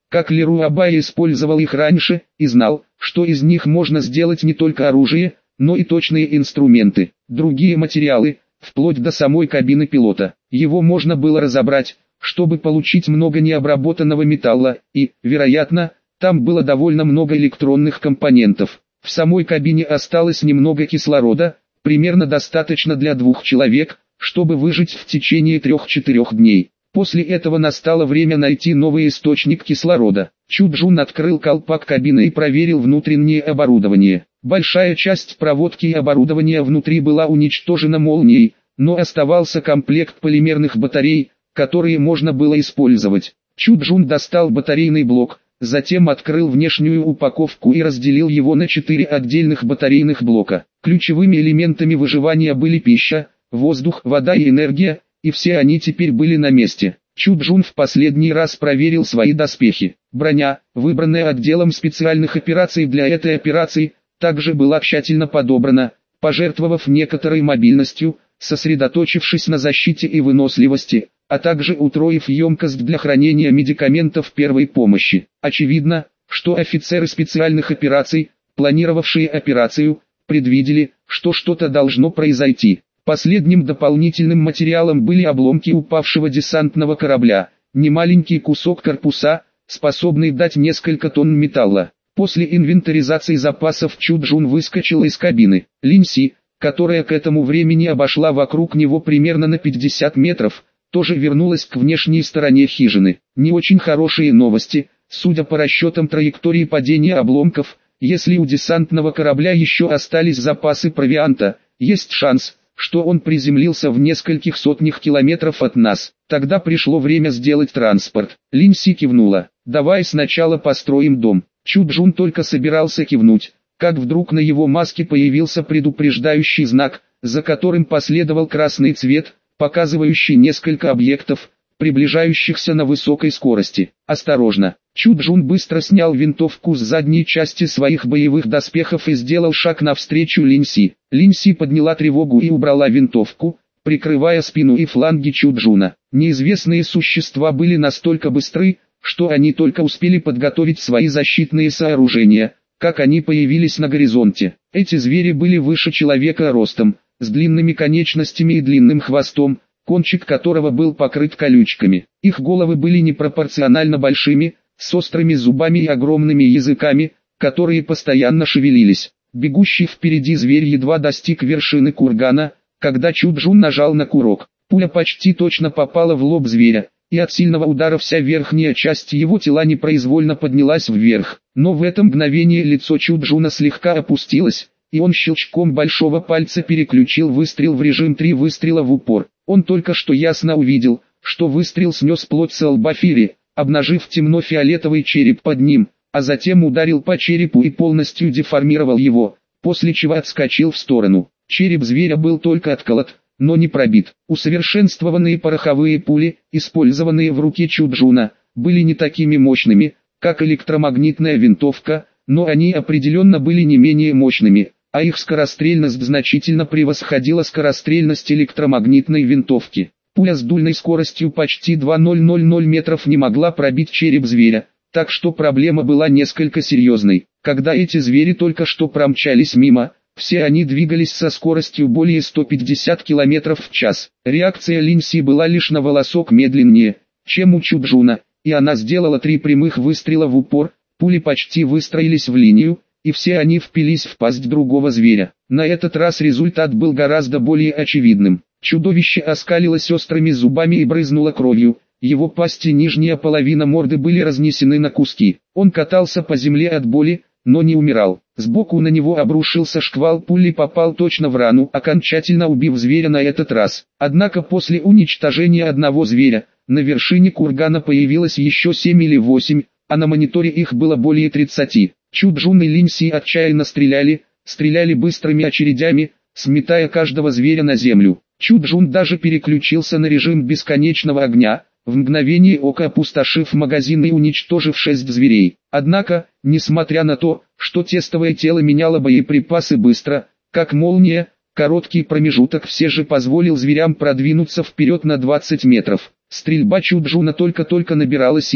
как Леруа Бая использовал их раньше, и знал, что из них можно сделать не только оружие, но и точные инструменты, другие материалы, вплоть до самой кабины пилота. Его можно было разобрать, чтобы получить много необработанного металла, и, вероятно, там было довольно много электронных компонентов. В самой кабине осталось немного кислорода, примерно достаточно для двух человек, чтобы выжить в течение трех-четырех дней. После этого настало время найти новый источник кислорода. Чуджун открыл колпак кабины и проверил внутреннее оборудование. Большая часть проводки и оборудования внутри была уничтожена молнией, но оставался комплект полимерных батарей, которые можно было использовать. Чуджун достал батарейный блок, затем открыл внешнюю упаковку и разделил его на четыре отдельных батарейных блока. Ключевыми элементами выживания были пища, воздух, вода и энергия, и все они теперь были на месте. Чуджун в последний раз проверил свои доспехи. Броня, выбранная отделом специальных операций для этой операции, также была тщательно подобрана, пожертвовав некоторой мобильностью, сосредоточившись на защите и выносливости, а также утроив емкость для хранения медикаментов первой помощи. Очевидно, что офицеры специальных операций, планировавшие операцию, предвидели, что что-то должно произойти. Последним дополнительным материалом были обломки упавшего десантного корабля, немаленький кусок корпуса, способный дать несколько тонн металла. После инвентаризации запасов Чуджун выскочил из кабины. Линси, которая к этому времени обошла вокруг него примерно на пятьдесят метров, тоже вернулась к внешней стороне хижины. Не очень хорошие новости, судя по расчетам траектории падения обломков, если у десантного корабля еще остались запасы провианта, есть шанс, что он приземлился в нескольких сотнях километров от нас. Тогда пришло время сделать транспорт. Линси кивнула. «Давай сначала построим дом». Чуджун только собирался кивнуть, как вдруг на его маске появился предупреждающий знак, за которым последовал красный цвет, показывающий несколько объектов, приближающихся на высокой скорости. «Осторожно!» Чуджун быстро снял винтовку с задней части своих боевых доспехов и сделал шаг навстречу Линси. Линси подняла тревогу и убрала винтовку, прикрывая спину и фланги Чуджуна. Неизвестные существа были настолько быстры, что они только успели подготовить свои защитные сооружения, как они появились на горизонте. Эти звери были выше человека ростом, с длинными конечностями и длинным хвостом, кончик которого был покрыт колючками. Их головы были непропорционально большими, с острыми зубами и огромными языками, которые постоянно шевелились. Бегущий впереди зверь едва достиг вершины кургана, когда Чуджун нажал на курок. Пуля почти точно попала в лоб зверя, и от сильного удара вся верхняя часть его тела непроизвольно поднялась вверх. Но в это мгновение лицо Чуджуна слегка опустилось, и он щелчком большого пальца переключил выстрел в режим три выстрела в упор. Он только что ясно увидел, что выстрел снес плоть со лба Фири, обнажив темно-фиолетовый череп под ним, а затем ударил по черепу и полностью деформировал его, после чего отскочил в сторону. Череп зверя был только отколот, но не пробит. Усовершенствованные пороховые пули, использованные в руке Чуджуна, были не такими мощными, как электромагнитная винтовка, но они определенно были не менее мощными, а их скорострельность значительно превосходила скорострельность электромагнитной винтовки. Пуля с дульной скоростью почти две тысячи метров не могла пробить череп зверя, так что проблема была несколько серьезной. Когда эти звери только что промчались мимо, все они двигались со скоростью более ста пятидесяти километров в час. Реакция Линси была лишь на волосок медленнее, чем у Чуджуна, и она сделала три прямых выстрела в упор, пули почти выстроились в линию, и все они впились в пасть другого зверя. На этот раз результат был гораздо более очевидным. Чудовище оскалилось острыми зубами и брызнуло кровью, его пасть и нижняя половина морды были разнесены на куски. Он катался по земле от боли, но не умирал. Сбоку на него обрушился шквал пули и попал точно в рану, окончательно убив зверя на этот раз. Однако после уничтожения одного зверя, на вершине кургана появилось еще семь или восемь, а на мониторе их было более тридцати. Чуджун и Линси отчаянно стреляли, стреляли быстрыми очередями, сметая каждого зверя на землю. Чуджун даже переключился на режим бесконечного огня, в мгновение ока опустошив магазин и уничтожив шесть зверей. Однако, несмотря на то, что тестовое тело меняло боеприпасы быстро, как молния, короткий промежуток все же позволил зверям продвинуться вперед на двадцать метров. Стрельба Чуджуна только-только набирала силу,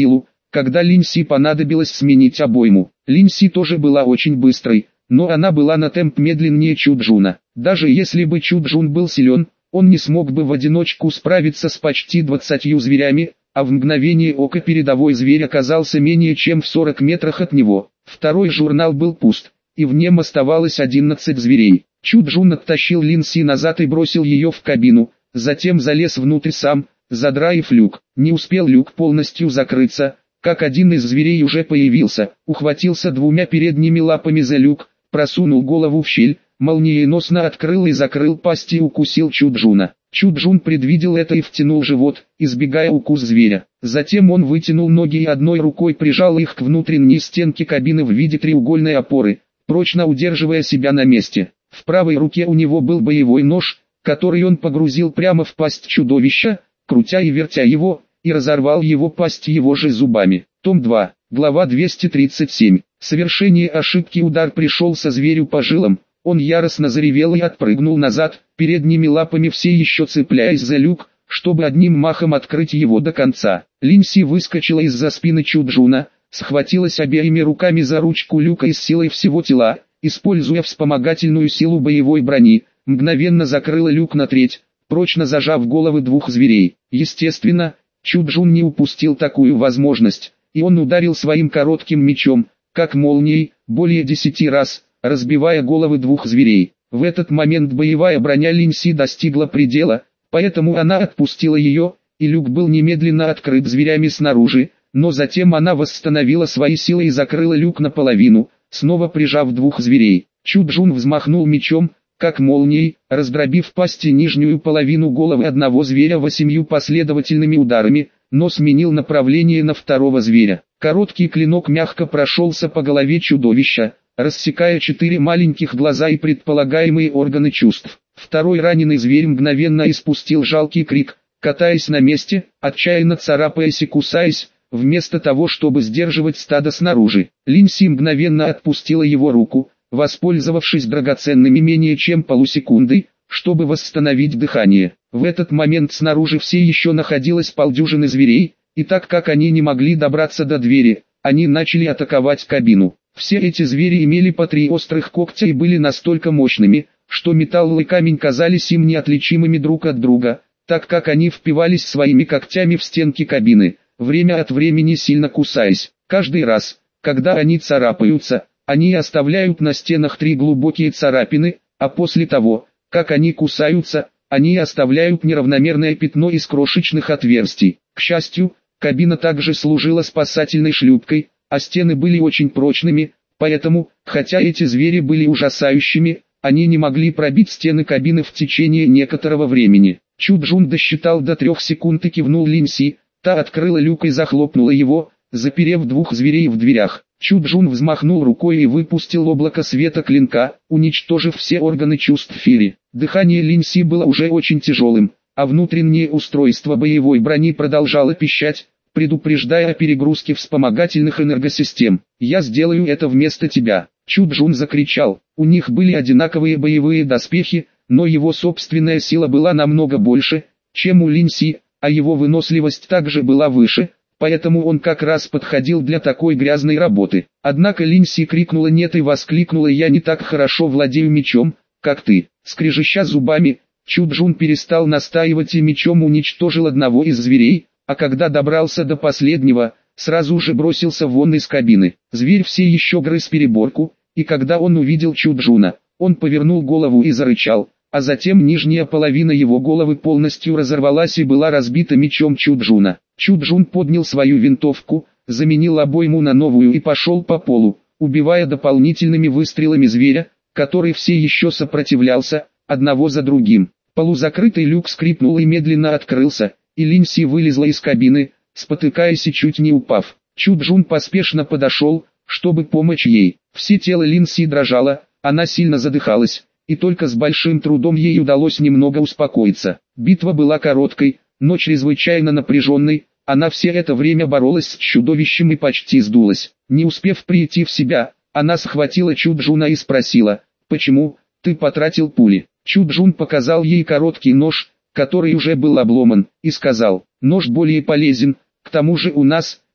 когда Линси понадобилось сменить обойму. Линси тоже была очень быстрой, но она была на темп медленнее Чуджуна. Даже если бы Чуджун был силен, он не смог бы в одиночку справиться с почти двадцатью зверями, а в мгновение ока передовой зверь оказался менее чем в сорока метрах от него. Второй журнал был пуст, и в нем оставалось одиннадцать зверей. Чуджун оттащил Линси назад и бросил ее в кабину, затем залез внутрь сам, задраив люк. Не успел люк полностью закрыться, как один из зверей уже появился, ухватился двумя передними лапами за люк, просунул голову в щель, молниеносно открыл и закрыл пасть и укусил Чуджуна. Чуджун предвидел это и втянул живот, избегая укус зверя. Затем он вытянул ноги и одной рукой прижал их к внутренней стенке кабины в виде треугольной опоры, прочно удерживая себя на месте. В правой руке у него был боевой нож, который он погрузил прямо в пасть чудовища, крутя и вертя его, и разорвал его пасть его же зубами. Том два, глава двести тридцать семь. Совершение ошибки удар пришелся зверю по жилам, он яростно заревел и отпрыгнул назад, передними лапами все еще цепляясь за люк, чтобы одним махом открыть его до конца. Линси выскочила из-за спины Чуджуна, схватилась обеими руками за ручку люка и с силой всего тела, используя вспомогательную силу боевой брони, мгновенно закрыла люк на треть, прочно зажав головы двух зверей. Естественно, Чуджун не упустил такую возможность, и он ударил своим коротким мечом, как молнией, более десяти раз, разбивая головы двух зверей. В этот момент боевая броня Линси достигла предела, поэтому она отпустила ее, и люк был немедленно открыт зверями снаружи, но затем она восстановила свои силы и закрыла люк наполовину, снова прижав двух зверей. Чуджун взмахнул мечом, как молнией, раздробив пасти нижнюю половину головы одного зверя восемью последовательными ударами, но сменил направление на второго зверя. Короткий клинок мягко прошелся по голове чудовища, рассекая четыре маленьких глаза и предполагаемые органы чувств. Второй раненый зверь мгновенно испустил жалкий крик, катаясь на месте, отчаянно царапаясь и кусаясь, вместо того чтобы сдерживать стадо снаружи. Линси мгновенно отпустила его руку, воспользовавшись драгоценными менее чем полусекундой, чтобы восстановить дыхание. В этот момент снаружи все еще находилось полдюжины зверей, и так как они не могли добраться до двери, они начали атаковать кабину. Все эти звери имели по три острых когтя и были настолько мощными, что металл и камень казались им неотличимыми друг от друга, так как они впивались своими когтями в стенки кабины, время от времени сильно кусаясь. Каждый раз, когда они царапаются, они оставляют на стенах три глубокие царапины, а после того, как они кусаются, они оставляют неравномерное пятно из крошечных отверстий. К счастью, кабина также служила спасательной шлюпкой, а стены были очень прочными, поэтому, хотя эти звери были ужасающими, они не могли пробить стены кабины в течение некоторого времени. Чуджун досчитал до трех секунд и кивнул Линси, та открыла люк и захлопнула его, заперев двух зверей в дверях. Чуджун взмахнул рукой и выпустил облако света клинка, уничтожив все органы чувств Фири. Дыхание Линси было уже очень тяжелым, а внутреннее устройство боевой брони продолжало пищать, предупреждая о перегрузке вспомогательных энергосистем. «Я сделаю это вместо тебя!» Чуджун закричал. У них были одинаковые боевые доспехи, но его собственная сила была намного больше, чем у Линси, а его выносливость также была выше, поэтому он как раз подходил для такой грязной работы. Однако Линси крикнула «нет» и воскликнула «я не так хорошо владею мечом, как ты». Скрежеща зубами, Чуджун перестал настаивать и мечом уничтожил одного из зверей, а когда добрался до последнего, сразу же бросился вон из кабины. Зверь все еще грыз переборку, и когда он увидел Чуджуна, он повернул голову и зарычал, а затем нижняя половина его головы полностью разорвалась и была разбита мечом Чуджуна. Чуджун поднял свою винтовку, заменил обойму на новую и пошел по полу, убивая дополнительными выстрелами зверя, который все еще сопротивлялся, одного за другим. Полузакрытый люк скрипнул и медленно открылся, и Линси вылезла из кабины, спотыкаясь и чуть не упав. Чуджун поспешно подошел, чтобы помочь ей. Все тело Линси дрожало, она сильно задыхалась, и только с большим трудом ей удалось немного успокоиться. Битва была короткой, но чрезвычайно напряженной, она все это время боролась с чудовищем и почти сдулась. Не успев прийти в себя, она схватила Чуджуна и спросила: «Почему ты потратил пули?» Чуджун показал ей короткий нож, который уже был обломан, и сказал: «Нож более полезен, к тому же у нас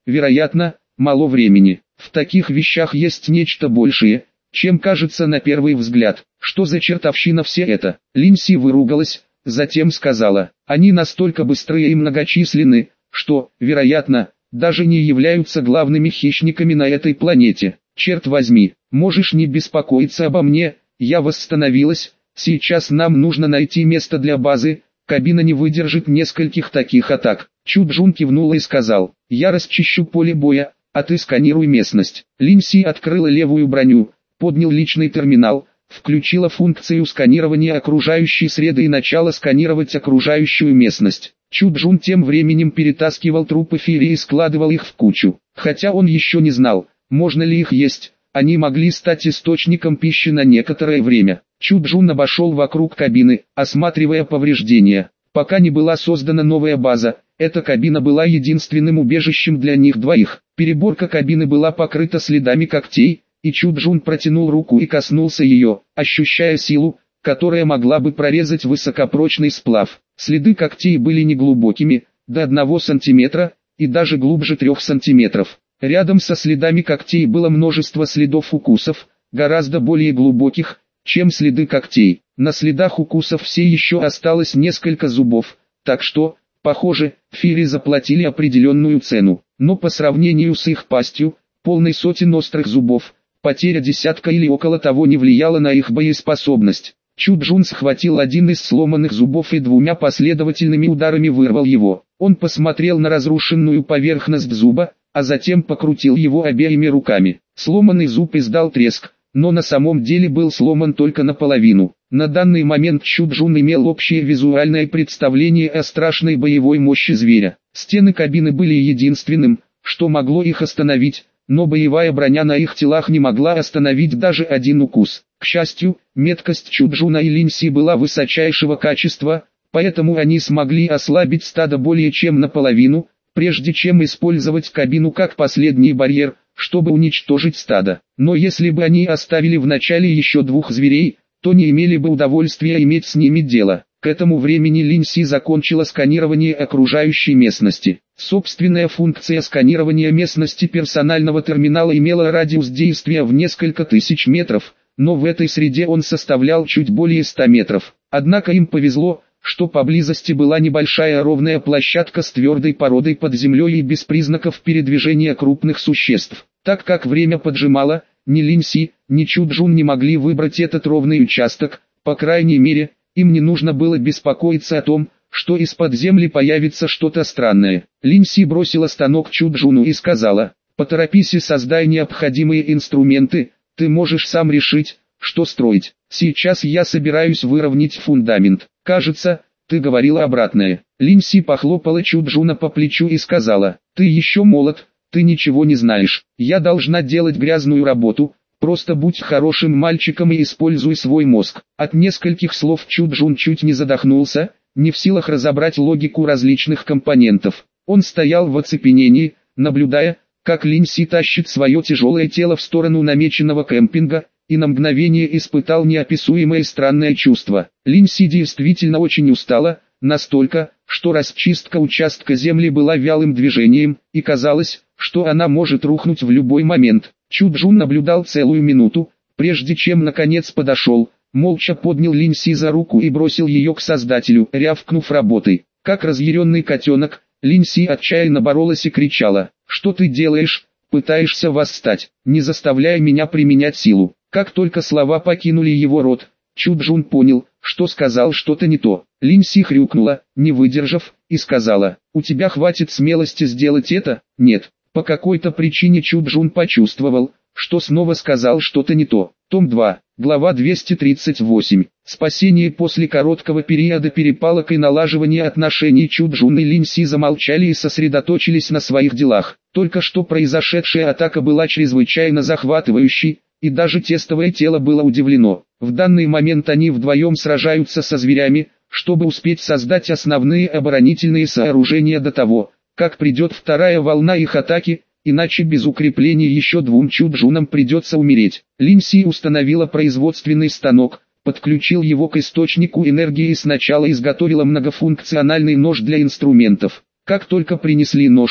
вероятно, мало времени. В таких вещах есть нечто большее, чем кажется на первый взгляд. Что за чертовщина все это? Линси выругалась, затем сказала, они настолько быстрые и многочисленны, что, вероятно, даже не являются главными хищниками на этой планете. Черт возьми, можешь не беспокоиться обо мне, я восстановилась, сейчас нам нужно найти место для базы, кабина не выдержит нескольких таких атак. Чуджун кивнула и сказал, я расчищу поле боя, а ты сканируй местность. Линси открыла левую броню, поднял личный терминал, включила функцию сканирования окружающей среды и начала сканировать окружающую местность. Чуджун тем временем перетаскивал трупы Фири и складывал их в кучу. Хотя он еще не знал, можно ли их есть, они могли стать источником пищи на некоторое время. Чуджун обошел вокруг кабины, осматривая повреждения. Пока не была создана новая база, эта кабина была единственным убежищем для них двоих. Переборка кабины была покрыта следами когтей, и Чуджун протянул руку и коснулся ее, ощущая силу, которая могла бы прорезать высокопрочный сплав. Следы когтей были неглубокими, до одного сантиметра, и даже глубже трех сантиметров. Рядом со следами когтей было множество следов укусов, гораздо более глубоких, чем следы когтей. На следах укусов все еще осталось несколько зубов, так что, похоже, Фири заплатили определенную цену. Но по сравнению с их пастью, полной сотен острых зубов, потеря десятка или около того не влияла на их боеспособность. Чуджун схватил один из сломанных зубов и двумя последовательными ударами вырвал его. Он посмотрел на разрушенную поверхность зуба, а затем покрутил его обеими руками. Сломанный зуб издал треск, но на самом деле был сломан только наполовину. На данный момент Чуджун имел общее визуальное представление о страшной боевой мощи зверя. Стены кабины были единственным, что могло их остановить, но боевая броня на их телах не могла остановить даже один укус. К счастью, меткость Чуджуна и Линси была высочайшего качества, поэтому они смогли ослабить стадо более чем наполовину, прежде чем использовать кабину как последний барьер, чтобы уничтожить стадо. Но если бы они оставили в начале еще двух зверей, то не имели бы удовольствия иметь с ними дело. К этому времени Линси закончила сканирование окружающей местности. Собственная функция сканирования местности персонального терминала имела радиус действия в несколько тысяч метров, но в этой среде он составлял чуть более ста метров. Однако им повезло, что поблизости была небольшая ровная площадка с твердой породой под землей и без признаков передвижения крупных существ. Так как время поджимало, ни Линси, ни Чуджун не могли выбрать этот ровный участок, по крайней мере, им не нужно было беспокоиться о том, что из-под земли появится что-то странное. Линси бросила станок Чуджуну и сказала, поторопись и создай необходимые инструменты, ты можешь сам решить, что строить. Сейчас я собираюсь выровнять фундамент. Кажется, ты говорила обратное. Линси похлопала Чуджуна по плечу и сказала, ты еще молод, ты ничего не знаешь. Я должна делать грязную работу, просто будь хорошим мальчиком и используй свой мозг. От нескольких слов Чуджун чуть не задохнулся, не в силах разобрать логику различных компонентов. Он стоял в оцепенении, наблюдая, как Линси тащит свое тяжелое тело в сторону намеченного кемпинга, и на мгновение испытал неописуемое странное чувство. Линси действительно очень устала, настолько, что расчистка участка земли была вялым движением, и казалось, что она может рухнуть в любой момент. Чуджун наблюдал целую минуту, прежде чем наконец подошел, молча поднял Линси за руку и бросил ее к создателю, рявкнув работой. Как разъяренный котенок, Линси отчаянно боролась и кричала, «Что ты делаешь? Пытаешься восстать? Не заставляй меня применять силу». Как только слова покинули его рот, Чуджун понял, что сказал что-то не то. Линси хрюкнула, не выдержав, и сказала, «У тебя хватит смелости сделать это?» «Нет». По какой-то причине Чуджун почувствовал, что снова сказал что-то не то. Том два, глава двести тридцать восемь. Спасение. После короткого периода перепалок и налаживания отношений Чуджун и Линси замолчали и сосредоточились на своих делах. Только что произошедшая атака была чрезвычайно захватывающей, и даже тестовое тело было удивлено. В данный момент они вдвоем сражаются со зверями, чтобы успеть создать основные оборонительные сооружения до того, как придет вторая волна их атаки, иначе без укреплений еще двум Чуджунам придется умереть. Линси установила производственный станок, подключил его к источнику энергии и сначала изготовила многофункциональный нож для инструментов. Как только принесли нож,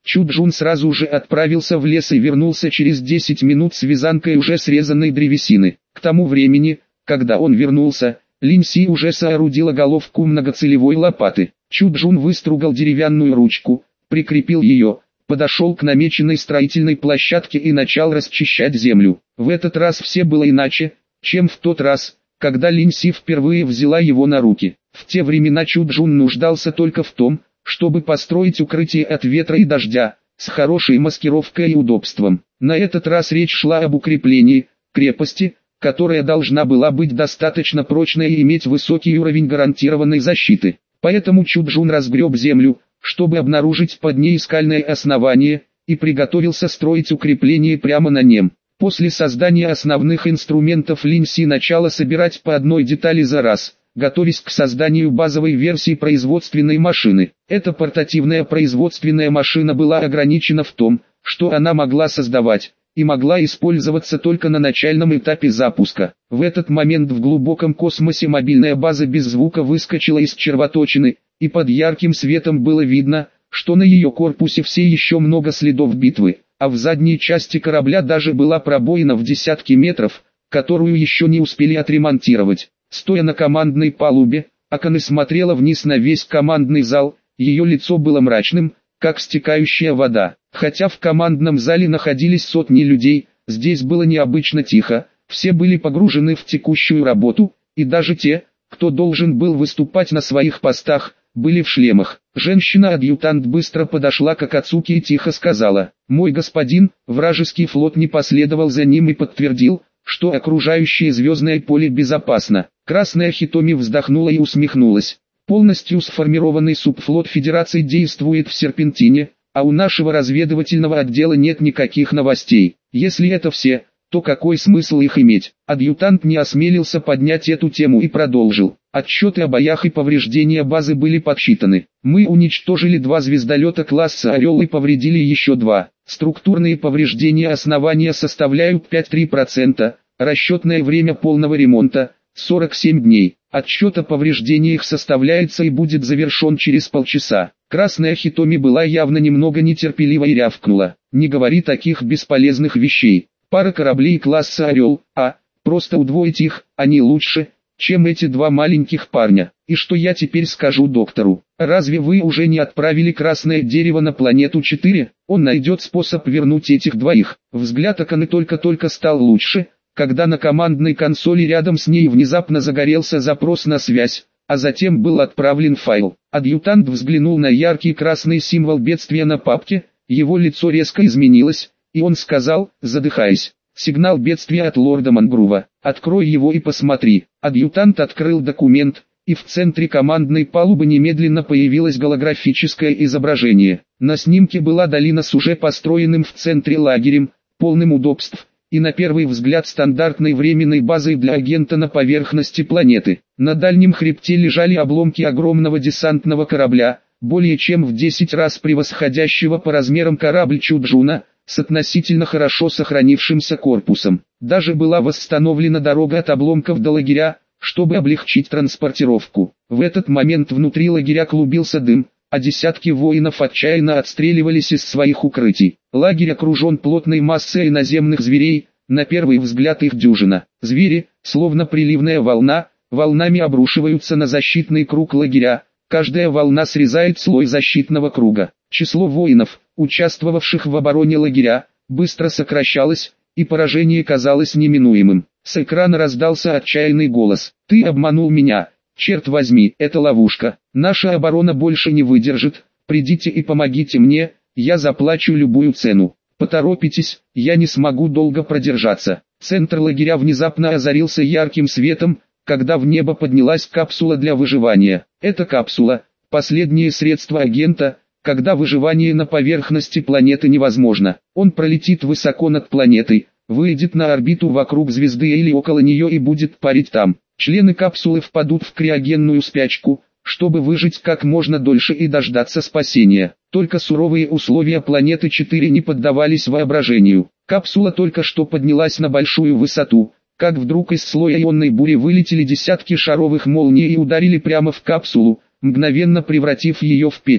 Чуджун сразу же отправился в лес и вернулся через десять минут с вязанкой уже срезанной древесины. К тому времени, когда он вернулся, Линси уже соорудила головку многоцелевой лопаты. Чуджун выстругал деревянную ручку, прикрепил ее, подошел к намеченной строительной площадке и начал расчищать землю. В этот раз все было иначе, чем в тот раз, когда Линси впервые взяла его на руки. В те времена Чуджун нуждался только в том, чтобы построить укрытие от ветра и дождя, с хорошей маскировкой и удобством. На этот раз речь шла об укреплении крепости, которая должна была быть достаточно прочной и иметь высокий уровень гарантированной защиты. Поэтому Чуджун разгреб землю, чтобы обнаружить под ней скальное основание, и приготовился строить укрепление прямо на нем. После создания основных инструментов Линси начала собирать по одной детали за раз, готовясь к созданию базовой версии производственной машины. Эта портативная производственная машина была ограничена в том, что она могла создавать, и могла использоваться только на начальном этапе запуска. В этот момент в глубоком космосе мобильная база без звука выскочила из червоточины, и под ярким светом было видно, что на ее корпусе все еще много следов битвы, а в задней части корабля даже была пробоина в десятки метров, которую еще не успели отремонтировать. Стоя на командной палубе, Акане смотрела вниз на весь командный зал, ее лицо было мрачным, как стекающая вода. Хотя в командном зале находились сотни людей, здесь было необычно тихо, все были погружены в текущую работу, и даже те, кто должен был выступать на своих постах, были в шлемах. Женщина-адъютант быстро подошла к Акацуки и тихо сказала: «Мой господин». Вражеский флот не последовал за ним и подтвердил, что окружающее звездное поле безопасно. Красная Хитоми вздохнула и усмехнулась. Полностью сформированный субфлот Федерации действует в Серпентине, а у нашего разведывательного отдела нет никаких новостей. Если это все, то какой смысл их иметь? Адъютант не осмелился поднять эту тему и продолжил. Отчеты о боях и повреждения базы были подсчитаны. Мы уничтожили два звездолета класса «Орел» и повредили еще два. Структурные повреждения основания составляют пять целых три десятых процента, расчетное время полного ремонта – сорок семь дней. Отчет о повреждениях составляется и будет завершен через полчаса. Красная Хитоми была явно немного нетерпелива и рявкнула: «Не говори таких бесполезных вещей. Пара кораблей класса «Орел», а, просто удвоить их, они лучше, чем эти два маленьких парня. И что я теперь скажу доктору? Разве вы уже не отправили красное дерево на планету четыре? Он найдет способ вернуть этих двоих». Взгляд Аканы только-только стал лучше, когда на командной консоли рядом с ней внезапно загорелся запрос на связь, а затем был отправлен файл. Адъютант взглянул на яркий красный символ бедствия на папке, его лицо резко изменилось, и он сказал, задыхаясь: «Сигнал бедствия от лорда Мангрува. Открой его и посмотри». Адъютант открыл документ, и в центре командной палубы немедленно появилось голографическое изображение. На снимке была долина с уже построенным в центре лагерем, полным удобств, и на первый взгляд стандартной временной базой для агента на поверхности планеты. На дальнем хребте лежали обломки огромного десантного корабля, более чем в десять раз превосходящего по размерам корабль Чуджуна, с относительно хорошо сохранившимся корпусом. Даже была восстановлена дорога от обломков до лагеря, чтобы облегчить транспортировку. В этот момент внутри лагеря клубился дым, а десятки воинов отчаянно отстреливались из своих укрытий. Лагерь окружен плотной массой наземных зверей, на первый взгляд их дюжина. Звери, словно приливная волна, волнами обрушиваются на защитный круг лагеря, каждая волна срезает слой защитного круга. Число воинов, участвовавших в обороне лагеря, быстро сокращалось, и поражение казалось неминуемым. С экрана раздался отчаянный голос: «Ты обманул меня! Черт возьми, это ловушка! Наша оборона больше не выдержит! Придите и помогите мне, я заплачу любую цену! Поторопитесь, я не смогу долго продержаться!» Центр лагеря внезапно озарился ярким светом, когда в небо поднялась капсула для выживания. Эта капсула – последнее средство агента, когда выживание на поверхности планеты невозможно. Он пролетит высоко над планетой, выйдет на орбиту вокруг звезды или около нее и будет парить там. Члены капсулы впадут в криогенную спячку, чтобы выжить как можно дольше и дождаться спасения. Только суровые условия планеты четыре не поддавались воображению. Капсула только что поднялась на большую высоту, как вдруг из слоя ионной бури вылетели десятки шаровых молний и ударили прямо в капсулу, мгновенно превратив ее в пепел.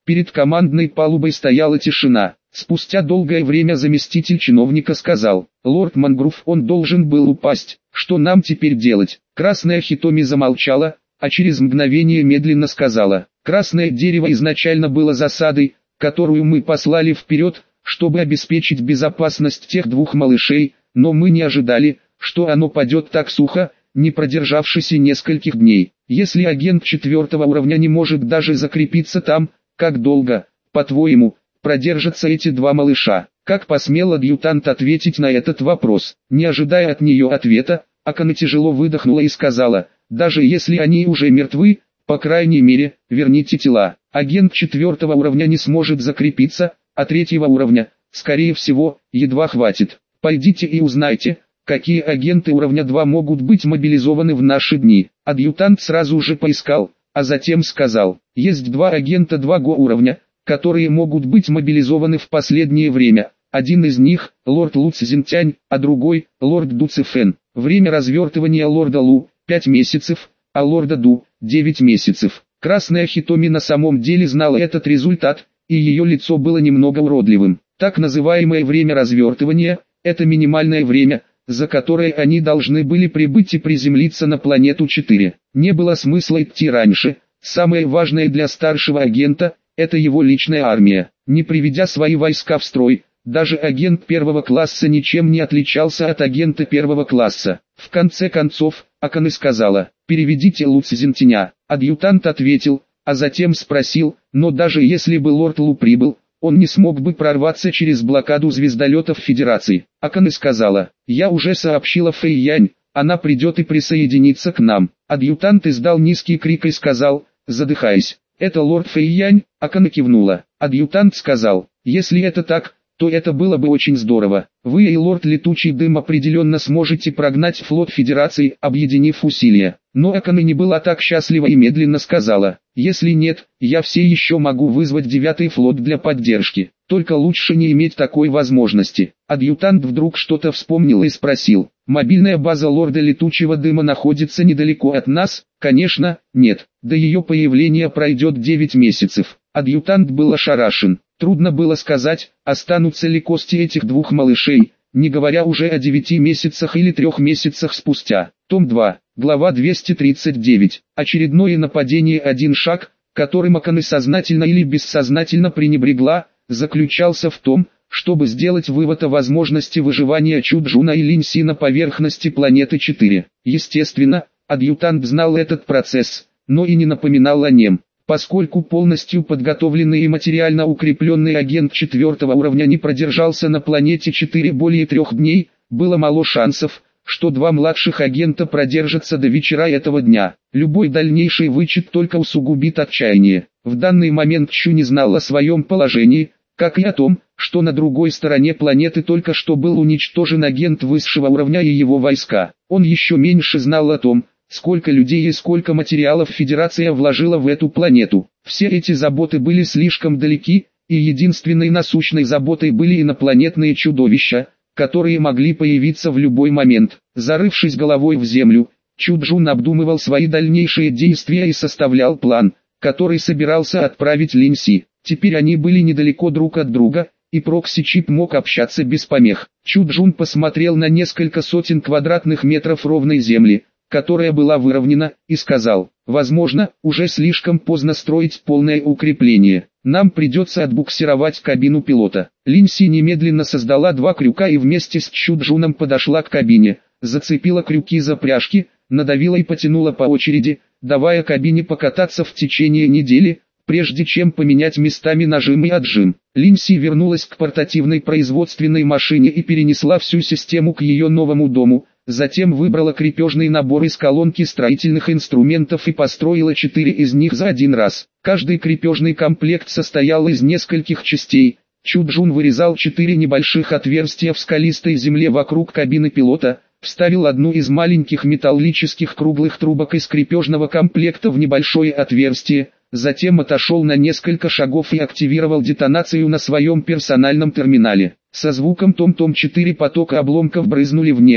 Перед командной палубой стояла тишина. Спустя долгое время заместитель чиновника сказал: «Лорд Мангрув, он должен был упасть. Что нам теперь делать?» Красная Хитоми замолчала, а через мгновение медленно сказала: «Красное дерево изначально было засадой, которую мы послали вперед, чтобы обеспечить безопасность тех двух малышей, но мы не ожидали, что оно падет так сухо, не продержавшись и нескольких дней. Если агент четвертого уровня не может даже закрепиться там, как долго, по-твоему, продержатся эти два малыша?» Как посмел адъютант ответить на этот вопрос? Не ожидая от нее ответа, Акана тяжело выдохнула и сказала: «Даже если они уже мертвы, по крайней мере, верните тела. Агент четвертого уровня не сможет закрепиться, а третьего уровня, скорее всего, едва хватит. Пойдите и узнайте, какие агенты уровня два могут быть мобилизованы в наши дни». Адъютант сразу же поискал, а затем сказал: «Есть два агента два го уровня, которые могут быть мобилизованы в последнее время. Один из них – лорд Лу Цзинтянь, а другой – лорд Ду Цифэн. Время развертывания лорда Лу – пять месяцев, а лорда Ду – девять месяцев». Красная Хитоми на самом деле знала этот результат, и ее лицо было немного уродливым. Так называемое время развертывания – это минимальное время, за которое они должны были прибыть и приземлиться на планету четыре. Не было смысла идти раньше. Самое важное для старшего агента – это его личная армия. Не приведя свои войска в строй, даже агент первого класса ничем не отличался от агента первого класса. В конце концов, Акана сказала: «Переведите Лу Цзинтяня». Адъютант ответил, а затем спросил: «Но даже если бы лорд Лу прибыл, он не смог бы прорваться через блокаду звездолетов Федерации?» Акана сказала: «Я уже сообщила Фэй Янь, она придет и присоединится к нам». Адъютант издал низкий крик и сказал, задыхаясь: «Это лорд Фэй Янь?» Акана кивнула. Адъютант сказал: «Если это так, то это было бы очень здорово. Вы и лорд Летучий Дым определенно сможете прогнать флот Федерации, объединив усилия». Но Акана не была так счастлива и медленно сказала: «Если нет, я все еще могу вызвать девятый флот для поддержки. Только лучше не иметь такой возможности». Адъютант вдруг что-то вспомнил и спросил: «Мобильная база лорда Летучего Дыма находится недалеко от нас?» «Конечно, нет. До ее появления пройдет девять месяцев». Адъютант был ошарашен. Трудно было сказать, останутся ли кости этих двух малышей, не говоря уже о девяти месяцах или трех месяцах спустя. Том два, глава двести тридцать девять. Очередное нападение. Один шаг, которым Акана сознательно или бессознательно пренебрегла, заключался в том, чтобы сделать вывод о возможности выживания Чуджуна и Линьси на поверхности планеты четыре. Естественно, адъютант знал этот процесс, но и не напоминал о нем. Поскольку полностью подготовленный и материально укрепленный агент четвертого уровня не продержался на планете четыре более трех дней, было мало шансов, что два младших агента продержатся до вечера этого дня. Любой дальнейший вычет только усугубит отчаяние. В данный момент Чу не знал о своем положении, как и о том, что на другой стороне планеты только что был уничтожен агент высшего уровня и его войска. Он еще меньше знал о том, сколько людей и сколько материалов Федерация вложила в эту планету. Все эти заботы были слишком далеки, и единственной насущной заботой были инопланетные чудовища, которые могли появиться в любой момент. Зарывшись головой в землю, Чуджун обдумывал свои дальнейшие действия и составлял план, который собирался отправить Линьси. Теперь они были недалеко друг от друга, и прокси-чип мог общаться без помех. Чуджун посмотрел на несколько сотен квадратных метров ровной земли, которая была выровнена, и сказал: «Возможно, уже слишком поздно строить полное укрепление. Нам придется отбуксировать кабину пилота». Линьси немедленно создала два крюка и вместе с Чуджуном подошла к кабине, зацепила крюки за пряжки, надавила и потянула по очереди, давая кабине покататься в течение недели, прежде чем поменять местами нажим и отжим. Линьси вернулась к портативной производственной машине и перенесла всю систему к ее новому дому. Затем выбрала крепежный набор из колонки строительных инструментов и построила четыре из них за один раз. Каждый крепежный комплект состоял из нескольких частей. Чуджун вырезал четыре небольших отверстия в скалистой земле вокруг кабины пилота, вставил одну из маленьких металлических круглых трубок из крепежного комплекта в небольшое отверстие, затем отошел на несколько шагов и активировал детонацию на своем персональном терминале. Со звуком том-том четыре потока обломков брызнули в небо,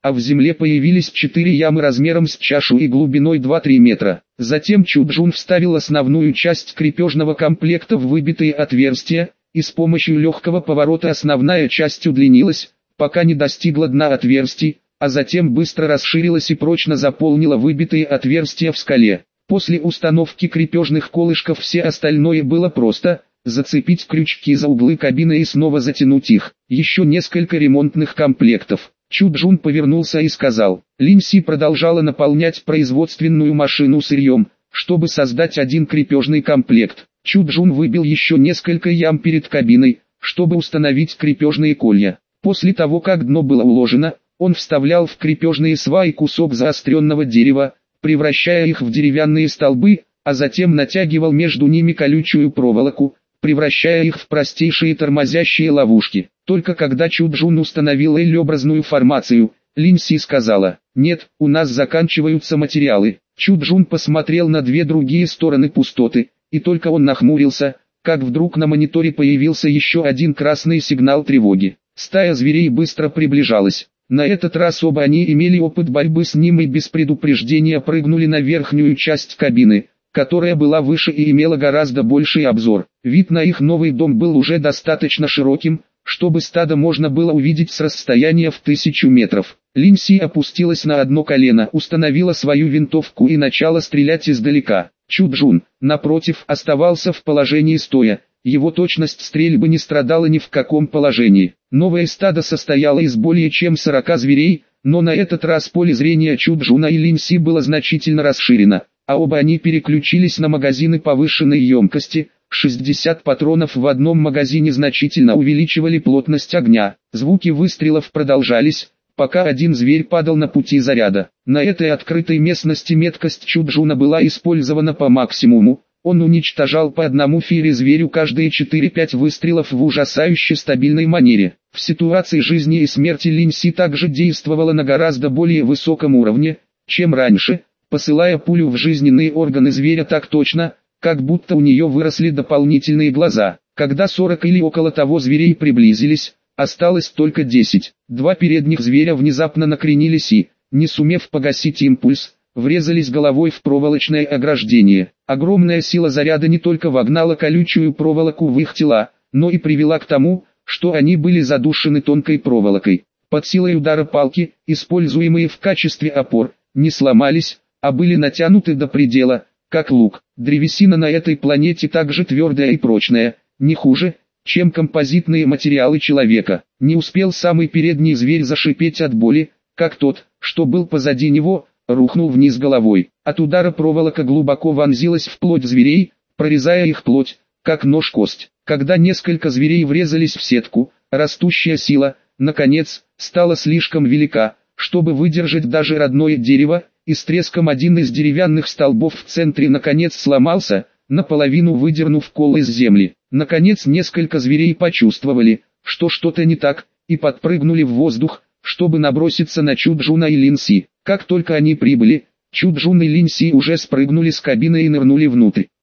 а в земле появились четыре ямы размером с чашу и глубиной два-три метра. Затем Чуджун вставил основную часть крепежного комплекта в выбитые отверстия, и с помощью легкого поворота основная часть удлинилась, пока не достигла дна отверстий, а затем быстро расширилась и прочно заполнила выбитые отверстия в скале. После установки крепежных колышков все остальное было просто: зацепить крючки за углы кабины и снова затянуть их. Еще несколько ремонтных комплектов. Чуджун повернулся и сказал. Линси продолжала наполнять производственную машину сырьем, чтобы создать один крепежный комплект. Чуджун выбил еще несколько ям перед кабиной, чтобы установить крепежные колья. После того, как дно было уложено, он вставлял в крепежные сваи кусок заостренного дерева, превращая их в деревянные столбы, а затем натягивал между ними колючую проволоку, превращая их в простейшие тормозящие ловушки. Только когда Чуджун установил L-образную формацию, Линси сказала: «Нет, у нас заканчиваются материалы». Чуджун посмотрел на две другие стороны пустоты, и только он нахмурился, как вдруг на мониторе появился еще один красный сигнал тревоги. Стая зверей быстро приближалась. На этот раз оба они имели опыт борьбы с ним и без предупреждения прыгнули на верхнюю часть кабины, которая была выше и имела гораздо больший обзор. Вид на их новый дом был уже достаточно широким, чтобы стадо можно было увидеть с расстояния в тысячу метров. Линси опустилась на одно колено, установила свою винтовку и начала стрелять издалека. Чуджун, напротив, оставался в положении стоя. Его точность стрельбы не страдала ни в каком положении. Новое стадо состояло из более чем сорока зверей, но на этот раз поле зрения Чуджуна и Линси было значительно расширено, а оба они переключились на магазины повышенной емкости. шестьдесят патронов в одном магазине значительно увеличивали плотность огня. Звуки выстрелов продолжались, пока один зверь падал на пути заряда. На этой открытой местности меткость Чуджуна была использована по максимуму. Он уничтожал по одному фири-зверю каждые четыре-пять выстрелов в ужасающе стабильной манере. В ситуации жизни и смерти Линси также действовала на гораздо более высоком уровне, чем раньше, посылая пулю в жизненные органы зверя так точно, как будто у нее выросли дополнительные глаза. Когда сорок или около того зверей приблизились, осталось только десять. Два передних зверя внезапно накренились и, не сумев погасить импульс, врезались головой в проволочное ограждение. Огромная сила заряда не только вогнала колючую проволоку в их тела, но и привела к тому, что они были задушены тонкой проволокой. Под силой удара палки, используемые в качестве опор, не сломались, а были натянуты до предела, как лук. Древесина на этой планете также твердая и прочная, не хуже, чем композитные материалы человека. Не успел самый передний зверь зашипеть от боли, как тот, что был позади него, рухнул вниз головой. От удара проволока глубоко вонзилась в плоть зверей, прорезая их плоть, как нож-кость. Когда несколько зверей врезались в сетку, растущая сила, наконец, стала слишком велика, чтобы выдержать даже родное дерево, и с треском один из деревянных столбов в центре наконец сломался, наполовину выдернув кол из земли. Наконец несколько зверей почувствовали, что что-то не так, и подпрыгнули в воздух, чтобы наброситься на Чуджуна и Линси. Как только они прибыли, Чуджун и Линси уже спрыгнули с кабины и нырнули внутрь.